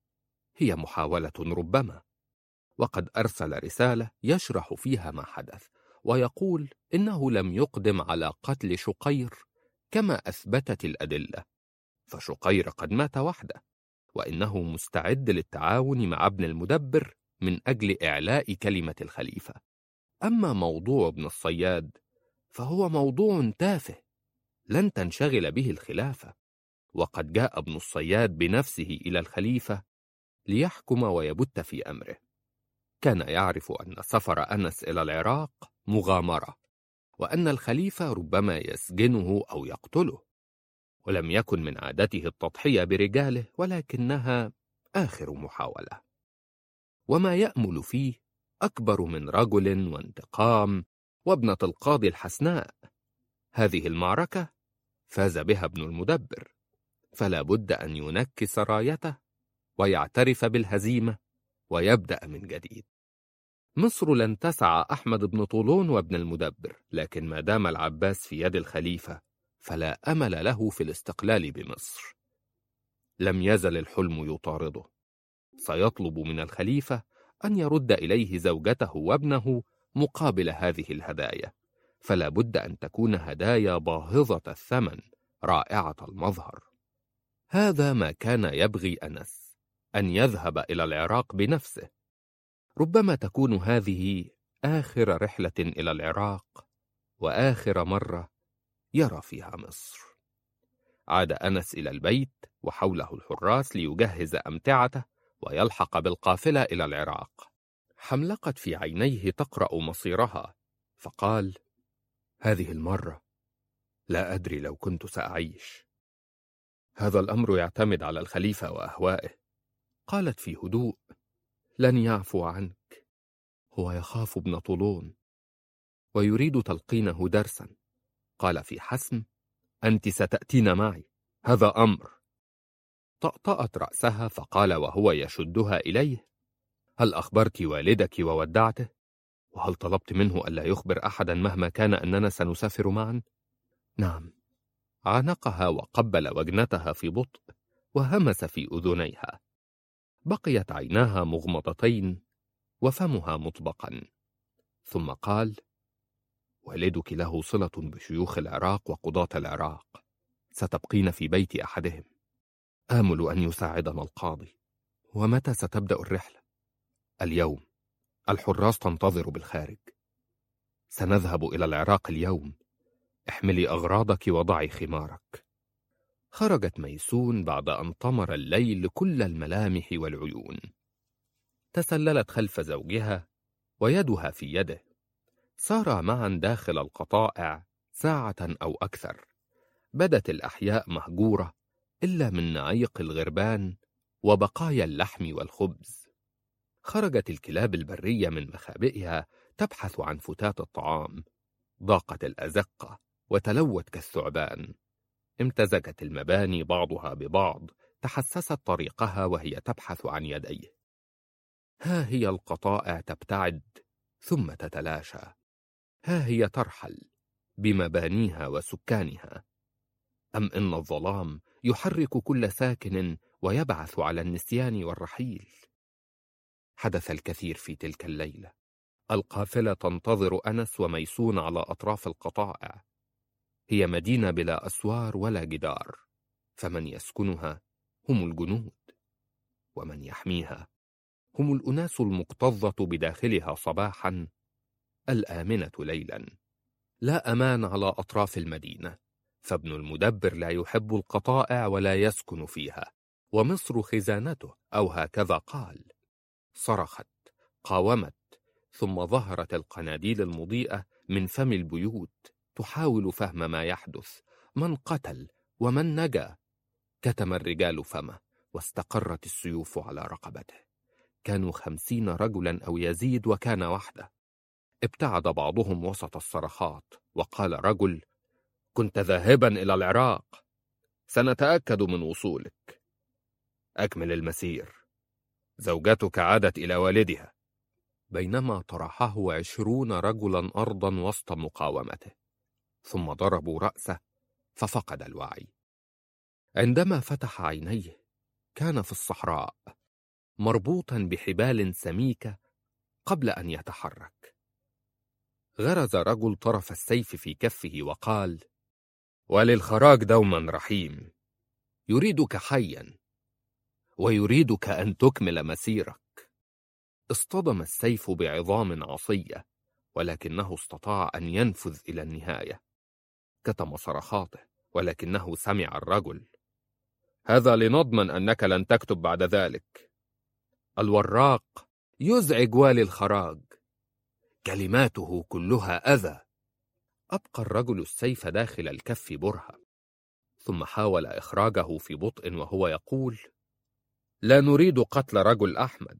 هي محاولة ربما. وقد أرسل رسالة يشرح فيها ما حدث، ويقول إنه لم يقدم على قتل شقير كما أثبتت الأدلة، فشقير قد مات وحده، وإنه مستعد للتعاون مع ابن المدبر من أجل إعلاء كلمة الخليفة. أما موضوع ابن الصياد فهو موضوع تافه لن تنشغل به الخلافة، وقد جاء ابن الصياد بنفسه إلى الخليفة ليحكم ويبت في أمره. كان يعرف أن سفر أنس إلى العراق مغامرة، وأن الخليفة ربما يسجنه أو يقتله، ولم يكن من عادته التضحية برجاله، ولكنها آخر محاولة. وما يأمل فيه أكبر من رجل وانتقام وابنة القاضي الحسناء. هذه المعركة فاز بها ابن المدبر، فلا بد أن ينكس رايته ويعترف بالهزيمة ويبدأ من جديد. مصر لن تسع أحمد بن طولون وابن المدبر، لكن ما دام العباس في يد الخليفة فلا أمل له في الاستقلال بمصر. لم يزل الحلم يطارده، سيطلب من الخليفة أن يرد إليه زوجته وابنه مقابل هذه الهدايا، فلا بد أن تكون هدايا باهظة الثمن رائعة المظهر. هذا ما كان يبغي أنس، أن يذهب إلى العراق بنفسه. ربما تكون هذه آخر رحلة إلى العراق وآخر مرة يرى فيها مصر. عاد أنس إلى البيت وحوله الحراس ليجهز أمتعته ويلحق بالقافلة إلى العراق. حملقت في عينيه تقرأ مصيرها، فقال: هذه المرة لا أدري لو كنت سأعيش. هذا الأمر يعتمد على الخليفة وأهوائه. قالت في هدوء: لن يعفو عنك، هو يخاف ابن طولون ويريد تلقينه درسا. قال في حسم: أنت ستأتين معي، هذا أمر. طأطأت رأسها فقال وهو يشدها إليه: هل أخبرت والدك وودعته؟ وهل طلبت منه ألا يخبر أحدا مهما كان أننا سنسافر معا؟ نعم. عانقها وقبل وجنتها في بطء وهمس في أذنيها. بقيت عيناها مغمضتين وفمها مطبقا، ثم قال: والدك له صلة بشيوخ العراق وقضاة العراق، ستبقين في بيت أحدهم. آمل أن يساعدنا القاضي. ومتى ستبدأ الرحلة؟ اليوم، الحراس تنتظر بالخارج. سنذهب إلى العراق اليوم، احملي أغراضك وضعي خمارك. خرجت ميسون بعد أن طمر الليل كل الملامح والعيون. تسللت خلف زوجها ويدها في يده. سارا معا داخل القطائع ساعة أو أكثر. بدت الأحياء مهجورة إلا من نعيق الغربان وبقايا اللحم والخبز. خرجت الكلاب البرية من مخابئها تبحث عن فتات الطعام. ضاقت الأزقة وتلوت كالثعبان. امتزجت المباني بعضها ببعض، تحسست طريقها وهي تبحث عن يديه. ها هي القطائع تبتعد ثم تتلاشى، ها هي ترحل بمبانيها وسكانها. أم إن الظلام يحرك كل ساكن ويبعث على النسيان والرحيل؟ حدث الكثير في تلك الليلة. القافلة تنتظر أنس وميسون على أطراف القطائع. هي مدينة بلا أسوار ولا جدار، فمن يسكنها هم الجنود، ومن يحميها هم الأناس المكتظة بداخلها صباحا، الآمنة ليلا. لا أمان على أطراف المدينة، فابن المدبر لا يحب القطائع ولا يسكن فيها، ومصر خزانته، أو هكذا قال. صرخت، قاومت، ثم ظهرت القناديل المضيئة من فم البيوت تحاول فهم ما يحدث، من قتل ومن نجا. كتم الرجال فمه، واستقرت السيوف على رقبته. كانوا خمسين رجلا أو يزيد، وكان وحده. ابتعد بعضهم وسط الصرخات، وقال رجل: كنت ذاهبا إلى العراق، سنتأكد من وصولك. أكمل المسير، زوجتك عادت إلى والدها. بينما طرحه عشرون رجلا أرضا وسط مقاومته، ثم ضربوا رأسه ففقد الوعي. عندما فتح عينيه كان في الصحراء، مربوطا بحبال سميكة قبل أن يتحرك. غرز رجل طرف السيف في كفه وقال: وللخراج دوما رحيم، يريدك حيا ويريدك أن تكمل مسيرك. اصطدم السيف بعظام عصية، ولكنه استطاع أن ينفذ إلى النهاية. كتم صرخاته، ولكنه سمع الرجل: هذا لنضمن أنك لن تكتب بعد ذلك. الوراق يزعج والي الخراج، كلماته كلها أذى. أبقى الرجل السيف داخل الكف برهة، ثم حاول إخراجه في بطء وهو يقول: لا نريد قتل رجل أحمد،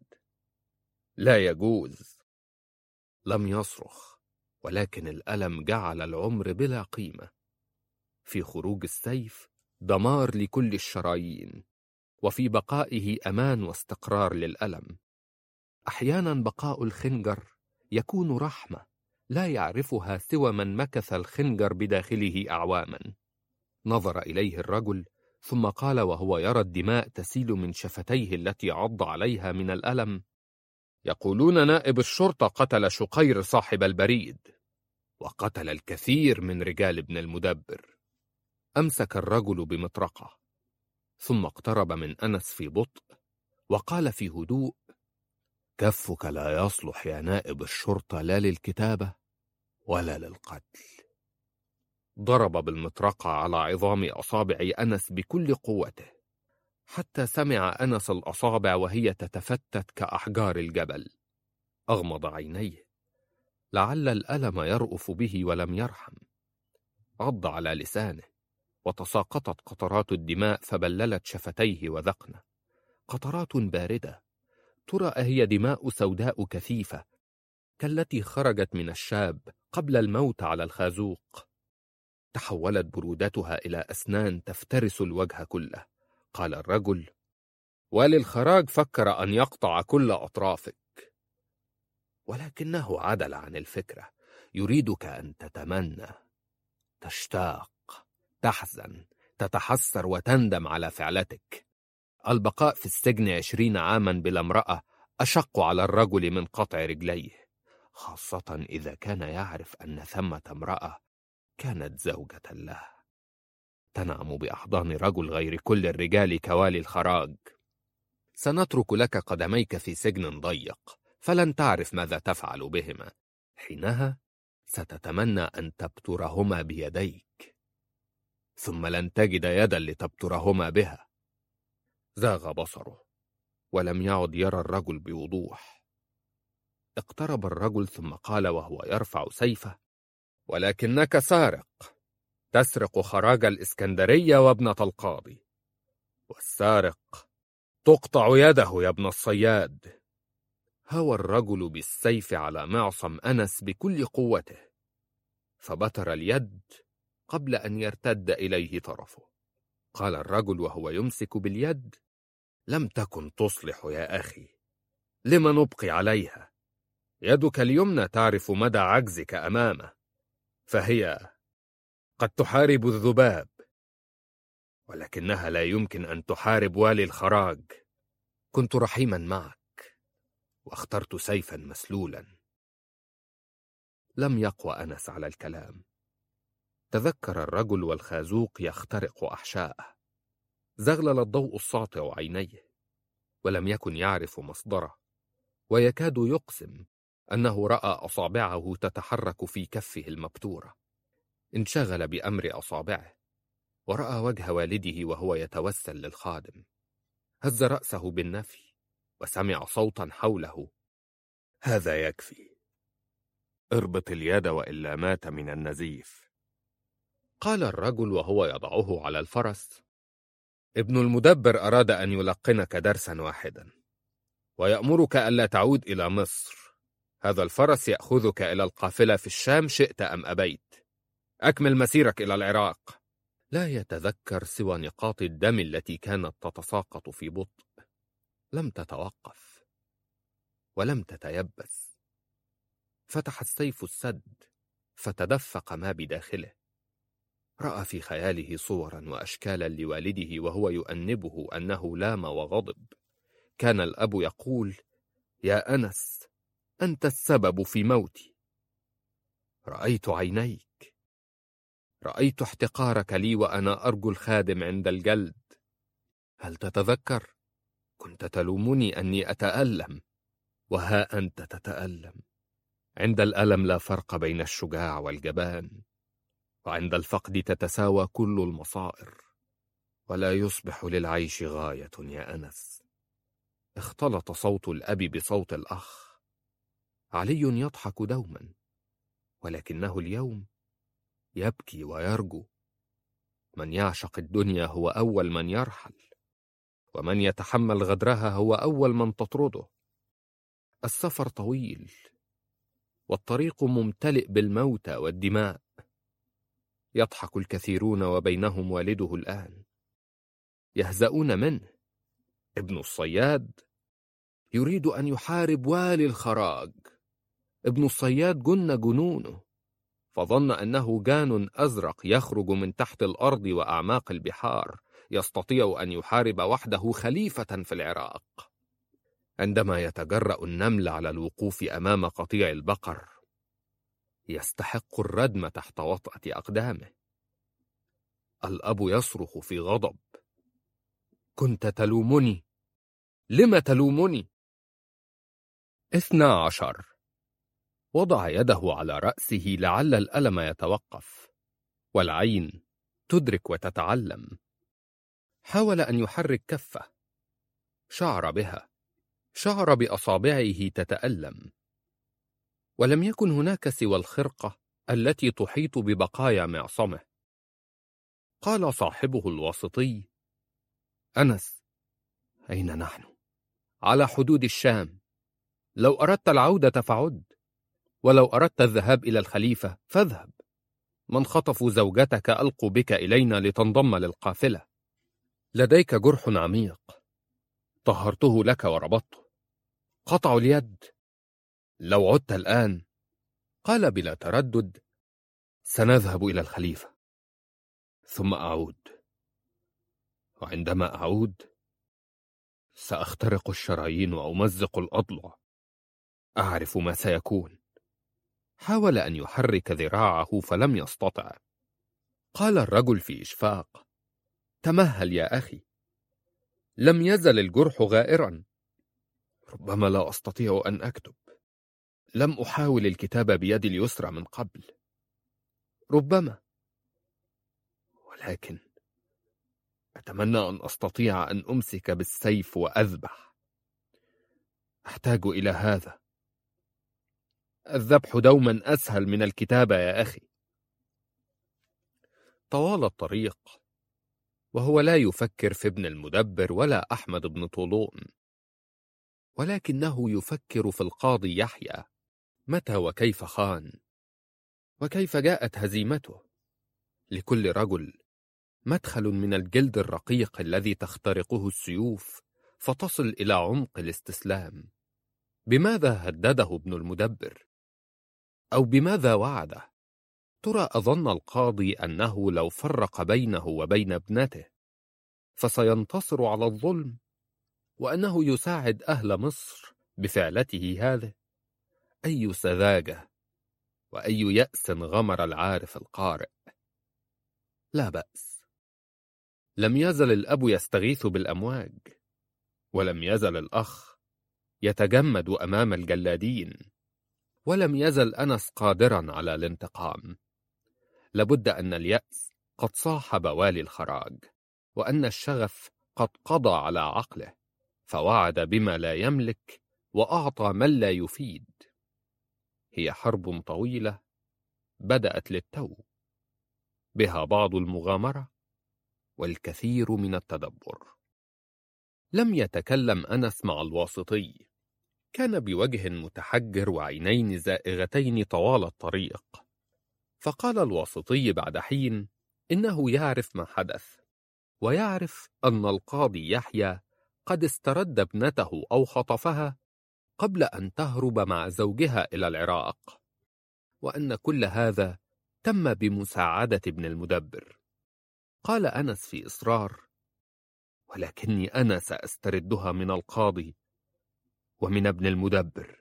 لا يجوز. لم يصرخ، ولكن الألم جعل العمر بلا قيمة. في خروج السيف دمار لكل الشرايين، وفي بقائه أمان واستقرار للألم. أحيانا بقاء الخنجر يكون رحمة لا يعرفها سوى من مكث الخنجر بداخله أعواما. نظر إليه الرجل ثم قال وهو يرى الدماء تسيل من شفتيه التي عض عليها من الألم: يقولون نائب الشرطة قتل شقير صاحب البريد، وقتل الكثير من رجال ابن المدبر. أمسك الرجل بمطرقة، ثم اقترب من أنس في بطء وقال في هدوء: كفك لا يصلح يا نائب الشرطة لا للكتابة ولا للقتل. ضرب بالمطرقة على عظام أصابع أنس بكل قوته، حتى سمع أنس الأصابع وهي تتفتت كأحجار الجبل. أغمض عينيه، لعل الألم يرأف به ولم يرحم. عض على لسانه، وتساقطت قطرات الدماء فبللت شفتيه وذقنه. قطرات باردة، ترى أهي دماء سوداء كثيفة كالتي خرجت من الشاب قبل الموت على الخازوق. تحولت برودتها إلى أسنان تفترس الوجه كله. قال الرجل: والي الخراج فكر أن يقطع كل أطرافك، ولكنه عدل عن الفكرة. يريدك أن تتمنى، تشتاق، تحزن، تتحسر وتندم على فعلتك. البقاء في السجن عشرين عاما بلا امرأة أشق على الرجل من قطع رجليه، خاصة إذا كان يعرف أن ثمة امرأة كانت زوجة له، تنعم بأحضان رجل غير كل الرجال كوالي الخراج. سنترك لك قدميك في سجن ضيق، فلن تعرف ماذا تفعل بهما. حينها ستتمنى أن تبترهما بيديك، ثم لن تجد يدا لتبترهما بها. زاغ بصره، ولم يعد يرى الرجل بوضوح. اقترب الرجل ثم قال وهو يرفع سيفه: ولكنك سارق، تسرق خراج الإسكندرية وابنة القاضي، والسارق تقطع يده يا ابن الصياد. هوى الرجل بالسيف على معصم أنس بكل قوته، فبتر اليد قبل أن يرتد إليه طرفه. قال الرجل وهو يمسك باليد: لم تكن تصلح يا أخي، لم نبقي عليها؟ يدك اليمنى تعرف مدى عجزك أمامه، فهي قد تحارب الذباب، ولكنها لا يمكن أن تحارب والي الخراج. كنت رحيما معك واخترت سيفا مسلولا. لم يقوى أنس على الكلام. تذكر الرجل والخازوق يخترق أحشاءه. زغلل الضوء الساطع عينيه، ولم يكن يعرف مصدره، ويكاد يقسم أنه رأى أصابعه تتحرك في كفه المبتورة. انشغل بأمر أصابعه، ورأى وجه والده وهو يتوسل للخادم. هز رأسه بالنفي، وسمع صوتا حوله: هذا يكفي، اربط اليد وإلا مات من النزيف. قال الرجل وهو يضعه على الفرس: ابن المدبر أراد أن يلقنك درسا واحدا، ويأمرك ألا تعود إلى مصر. هذا الفرس يأخذك إلى القافلة في الشام شئت أم أبيت. أكمل مسيرك إلى العراق. لا يتذكر سوى نقاط الدم التي كانت تتساقط في بطء. لم تتوقف ولم تتيبس. فتح السيف السد، فتدفق ما بداخله. رأى في خياله صورا وأشكالا لوالده وهو يؤنبه أنه لام وغضب. كان الأب يقول: يا أنس، أنت السبب في موتي. رأيت عينيك، رأيت احتقارك لي وأنا أرجو الخادم عند الجلد. هل تتذكر؟ كنت تلومني أني أتألم، وها أنت تتألم. عند الألم لا فرق بين الشجاع والجبان، وعند الفقد تتساوى كل المصائر، ولا يصبح للعيش غاية يا أنس. اختلط صوت الأب بصوت الأخ. علي يضحك دوما، ولكنه اليوم يبكي ويرجو. من يعشق الدنيا هو أول من يرحل، ومن يتحمل غدرها هو أول من تطرده. السفر طويل، والطريق ممتلئ بالموتى والدماء. يضحك الكثيرون وبينهم والده الآن. يهزؤون منه. ابن الصياد يريد أن يحارب والي الخراج. ابن الصياد جن جنونه، فظن أنه جان أزرق يخرج من تحت الأرض وأعماق البحار، يستطيع أن يحارب وحده خليفة في العراق. عندما يتجرأ النمل على الوقوف أمام قطيع البقر، يستحق الردم تحت وطأة أقدامه. الأب يصرخ في غضب: كنت تلومني، لم تلومني؟ اثنا عشر. وضع يده على رأسه لعل الألم يتوقف، والعين تدرك وتتعلم. حاول أن يحرك كفه، شعر بها، شعر بأصابعه تتألم. ولم يكن هناك سوى الخرقة التي تحيط ببقايا معصمه. قال صاحبه الواسطي: أنس، أين نحن؟ على حدود الشام. لو أردت العودة فعد، ولو أردت الذهاب إلى الخليفة فاذهب. من خطفوا زوجتك ألقوا بك إلينا لتنضم للقافلة. لديك جرح عميق، طهرته لك وربطته. قطع اليد. لو عدت الآن، قال بلا تردد: سنذهب إلى الخليفة، ثم أعود. وعندما أعود سأخترق الشرايين وأمزق الأضلع. أعرف ما سيكون. حاول أن يحرك ذراعه فلم يستطع. قال الرجل في إشفاق: تمهل يا أخي، لم يزل الجرح غائرا. ربما لا أستطيع أن أكتب. لم أحاول الكتاب بيدي اليسرى من قبل. ربما، ولكن أتمنى أن أستطيع أن أمسك بالسيف وأذبح. أحتاج إلى هذا. الذبح دوما أسهل من الكتابة يا أخي. طوال الطريق وهو لا يفكر في ابن المدبر ولا أحمد بن طولون، ولكنه يفكر في القاضي يحيى. متى وكيف خان، وكيف جاءت هزيمته، لكل رجل مدخل من الجلد الرقيق الذي تخترقه السيوف فتصل إلى عمق الاستسلام. بماذا هدده ابن المدبر؟ أو بماذا وعده؟ ترى أظن القاضي أنه لو فرق بينه وبين ابنته فسينتصر على الظلم، وأنه يساعد أهل مصر بفعلته هذه؟ أي سذاجة وأي يأس غمر العارف القارئ. لا بأس. لم يزل الأب يستغيث بالأمواج، ولم يزل الأخ يتجمد أمام الجلادين، ولم يزل أنس قادرا على الانتقام. لابد أن اليأس قد صاحب والي الخراج، وأن الشغف قد قضى على عقله، فوعد بما لا يملك وأعطى من لا يفيد. هي حرب طويلة بدأت للتو، بها بعض المغامرة والكثير من التدبر. لم يتكلم أنس مع الواسطي، كان بوجه متحجر وعينين زائغتين طوال الطريق. فقال الواسطي بعد حين إنه يعرف ما حدث، ويعرف أن القاضي يحيى قد استرد ابنته أو خطفها قبل أن تهرب مع زوجها إلى العراق، وأن كل هذا تم بمساعدة ابن المدبر. قال أنس في إصرار: ولكني أنا سأستردها من القاضي ومن ابن المدبر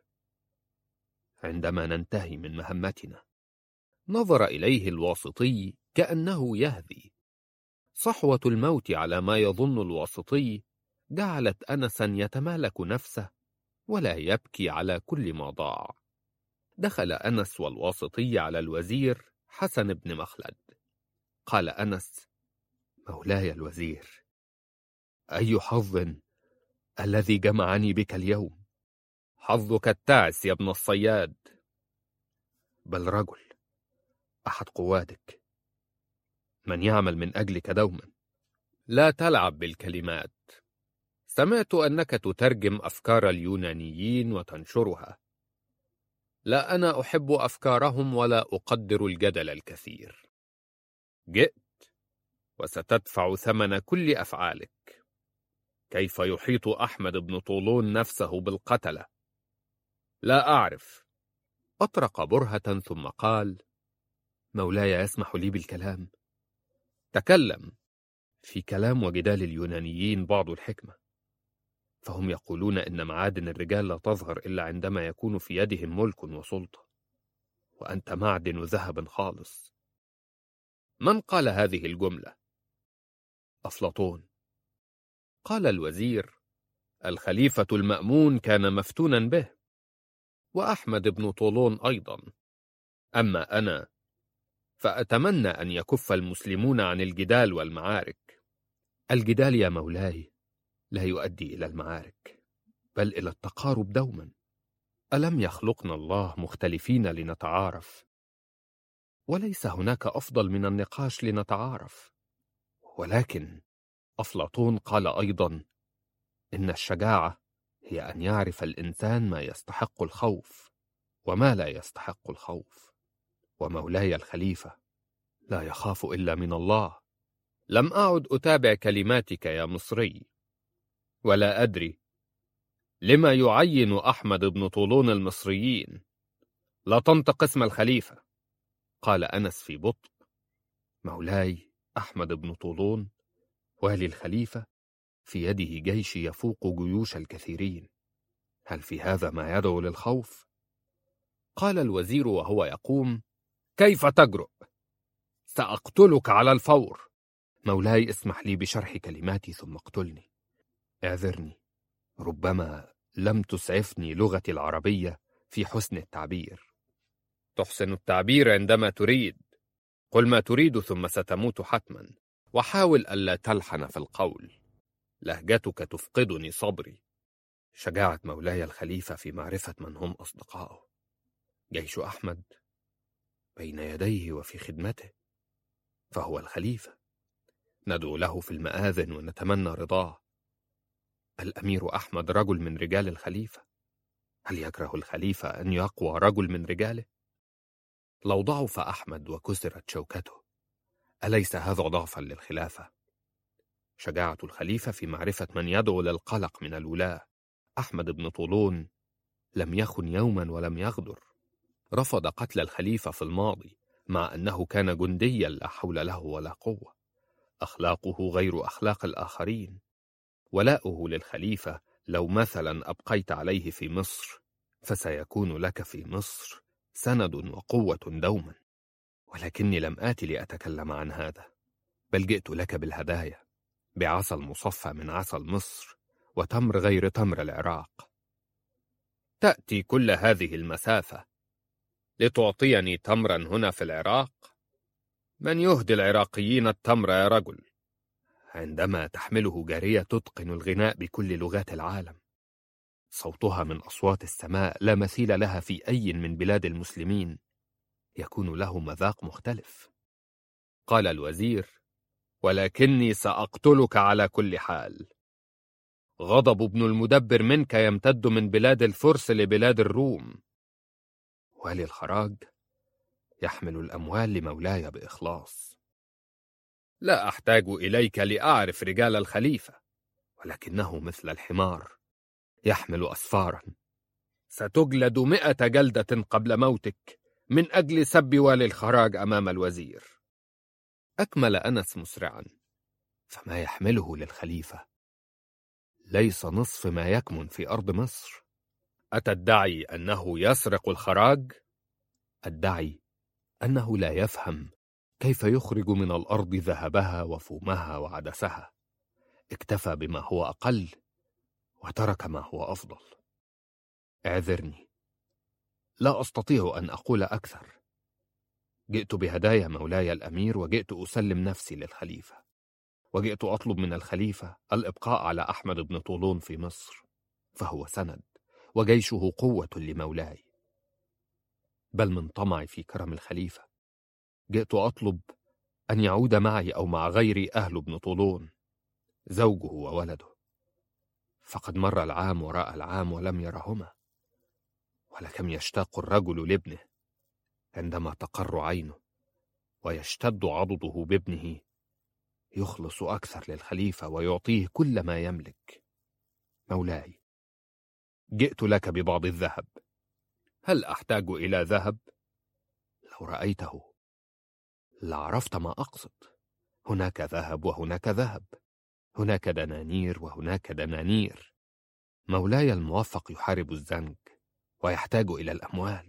عندما ننتهي من مهمتنا. نظر إليه الواسطي كأنه يهذي. صحوة الموت على ما يظن الواسطي جعلت أنسا يتمالك نفسه ولا يبكي على كل ما ضاع. دخل أنس والواسطي على الوزير حسن بن مخلد. قال أنس: مولاي الوزير، أي حظ الذي جمعني بك اليوم؟ حظك التعس يا ابن الصياد، بل رجل أحد قوادك، من يعمل من أجلك دوما. لا تلعب بالكلمات. سمعت أنك تترجم أفكار اليونانيين وتنشرها. لا أنا أحب أفكارهم ولا أقدر الجدل الكثير. جئت وستدفع ثمن كل أفعالك. كيف يحيط أحمد بن طولون نفسه بالقتلة؟ لا أعرف. أطرق برهة ثم قال: مولاي يسمح لي بالكلام؟ تكلم. في كلام وجدال اليونانيين بعض الحكمة، فهم يقولون إن معادن الرجال لا تظهر إلا عندما يكون في يدهم ملك وسلطة، وأنت معدن ذهب خالص. من قال هذه الجملة؟ أفلاطون. قال الوزير: الخليفة المأمون كان مفتونا به، وأحمد بن طولون أيضا. أما أنا فأتمنى أن يكف المسلمون عن الجدال والمعارك. الجدال يا مولاي لا يؤدي إلى المعارك، بل إلى التقارب دوما. ألم يخلقنا الله مختلفين لنتعارف؟ وليس هناك أفضل من النقاش لنتعارف. ولكن أفلاطون قال أيضا: إن الشجاعة هي أن يعرف الإنسان ما يستحق الخوف وما لا يستحق الخوف. ومولاي الخليفة لا يخاف إلا من الله. لم أعد أتابع كلماتك يا مصري، ولا أدري لما يعين أحمد بن طولون المصريين. لا تنطق اسم الخليفة. قال أنس في بطء: مولاي أحمد بن طولون والي الخليفة في يده جيش يفوق جيوش الكثيرين. هل في هذا ما يدعو للخوف؟ قال الوزير وهو يقوم: كيف تجرؤ؟ سأقتلك على الفور. مولاي اسمح لي بشرح كلماتي ثم اقتلني. اعذرني، ربما لم تسعفني لغتي العربية في حسن التعبير. تحسن التعبير عندما تريد. قل ما تريد ثم ستموت حتما، وحاول ألا تلحن في القول. لهجتك تفقدني صبري. شجاعة مولاي الخليفة في معرفة من هم أصدقائه. جيش أحمد بين يديه وفي خدمته، فهو الخليفة. ندعو له في المآذن ونتمنى رضاه. الأمير أحمد رجل من رجال الخليفة. هل يكره الخليفة أن يقوى رجل من رجاله؟ لو ضعف أحمد وكسرت شوكته، أليس هذا ضعفا للخلافة؟ شجاعة الخليفة في معرفة من يدعو للقلق من الولاة. أحمد بن طولون لم يخن يوما ولم يغدر. رفض قتل الخليفة في الماضي مع أنه كان جنديا لا حول له ولا قوة. أخلاقه غير أخلاق الآخرين. ولاؤه للخليفة لو مثلا أبقيت عليه في مصر فسيكون لك في مصر سند وقوة دوما. ولكني لم آت لأتكلم عن هذا، بل جئت لك بالهدايا، بعسل مصفى من عسل مصر وتمر غير تمر العراق. تأتي كل هذه المسافة لتعطيني تمرا هنا في العراق؟ من يهدي العراقيين التمر يا رجل؟ عندما تحمله جارية تتقن الغناء بكل لغات العالم، صوتها من أصوات السماء لا مثيل لها في أي من بلاد المسلمين، يكون له مذاق مختلف. قال الوزير: ولكني سأقتلك على كل حال. غضب ابن المدبر منك يمتد من بلاد الفرس لبلاد الروم. والي الخراج يحمل الأموال لمولاي بإخلاص. لا أحتاج إليك لأعرف رجال الخليفة، ولكنه مثل الحمار يحمل أسفارا. ستجلد مئة جلدة قبل موتك من أجل سب والي الخراج أمام الوزير. أكمل أنس مسرعا: فما يحمله للخليفة ليس نصف ما يكمن في أرض مصر. أتدعي أنه يسرق الخراج؟ أدعي أنه لا يفهم كيف يخرج من الأرض ذهبها وفومها وعدسها. اكتفى بما هو أقل وترك ما هو أفضل. اعذرني، لا أستطيع أن أقول أكثر. جئت بهدايا مولاي الأمير، وجئت أسلم نفسي للخليفة، وجئت أطلب من الخليفة الإبقاء على أحمد بن طولون في مصر، فهو سند وجيشه قوة لمولاي. بل من طمعي في كرم الخليفة جئت أطلب أن يعود معي أو مع غيري أهل ابن طولون، زوجه وولده، فقد مر العام وراء العام ولم يرهما. ولكم يشتاق الرجل لابنه عندما تقر عينه ويشتد عضده بابنه، يخلص أكثر للخليفة ويعطيه كل ما يملك. مولاي، جئت لك ببعض الذهب. هل أحتاج إلى ذهب؟ لو رأيته لعرفت ما أقصد. هناك ذهب وهناك ذهب، هناك دنانير وهناك دنانير. مولاي الموفق يحارب الزنج ويحتاج إلى الأموال.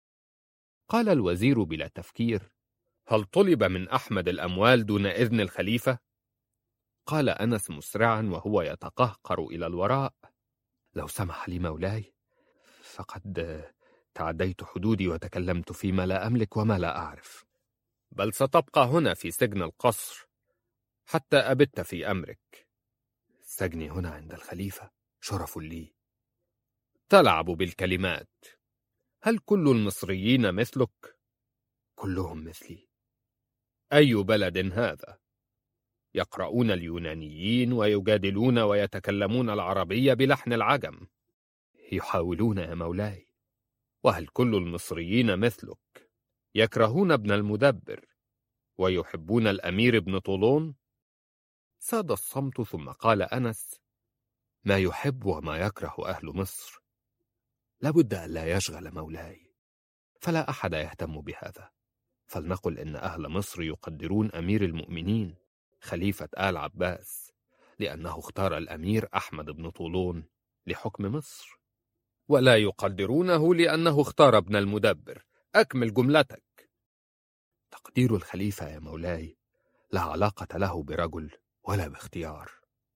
قال الوزير بلا تفكير: هل طلب من أحمد الأموال دون إذن الخليفة؟ قال أنس مسرعا وهو يتقهقر إلى الوراء: لو سمح لي مولاي، فقد تعديت حدودي وتكلمت فيما لا أملك وما لا أعرف. بل ستبقى هنا في سجن القصر حتى أبت في أمرك. سجني هنا عند الخليفة شرف لي. تلعب بالكلمات. هل كل المصريين مثلك؟ كلهم مثلي. أي بلد هذا؟ يقرؤون اليونانيين ويجادلون ويتكلمون العربية بلحن العجم. يحاولون يا مولاي. وهل كل المصريين مثلك؟ يكرهون ابن المدبر ويحبون الأمير ابن طولون. ساد الصمت، ثم قال أنس: ما يحب وما يكره أهل مصر لابد أن لا يشغل مولاي، فلا أحد يهتم بهذا. فلنقل إن أهل مصر يقدرون أمير المؤمنين خليفة آل عباس لأنه اختار الأمير أحمد بن طولون لحكم مصر، ولا يقدرونه لأنه اختار ابن المدبر. أكمل جملتك. تقدير الخليفة يا مولاي لا علاقة له برجل ولا باختيار.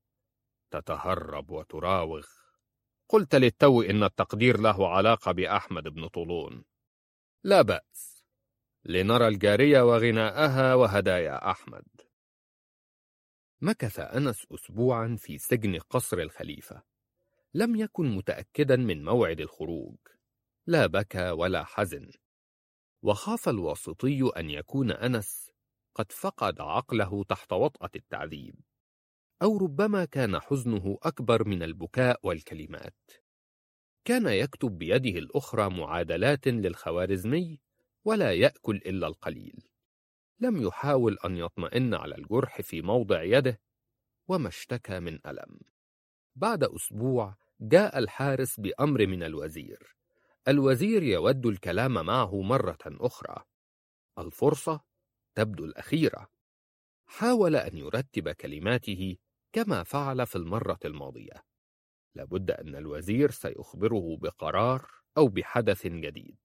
تتهرب وتراوغ. قلت للتو إن التقدير له علاقة بأحمد بن طولون. لا بأس، لنرى الجارية وغناءها وهدايا أحمد. مكث أنس أسبوعا في سجن قصر الخليفة. لم يكن متأكدا من موعد الخروج، لا بكى ولا حزن. وخاف الواسطي أن يكون أنس قد فقد عقله تحت وطأة التعذيب، أو ربما كان حزنه أكبر من البكاء والكلمات. كان يكتب بيده الأخرى معادلات للخوارزمي ولا يأكل إلا القليل. لم يحاول أن يطمئن على الجرح في موضع يده، وما اشتكى من ألم. بعد أسبوع جاء الحارس بأمر من الوزير. الوزير يود الكلام معه مرة أخرى. الفرصة تبدو الأخيرة. حاول أن يرتب كلماته كما فعل في المرة الماضية. لابد أن الوزير سيخبره بقرار أو بحدث جديد.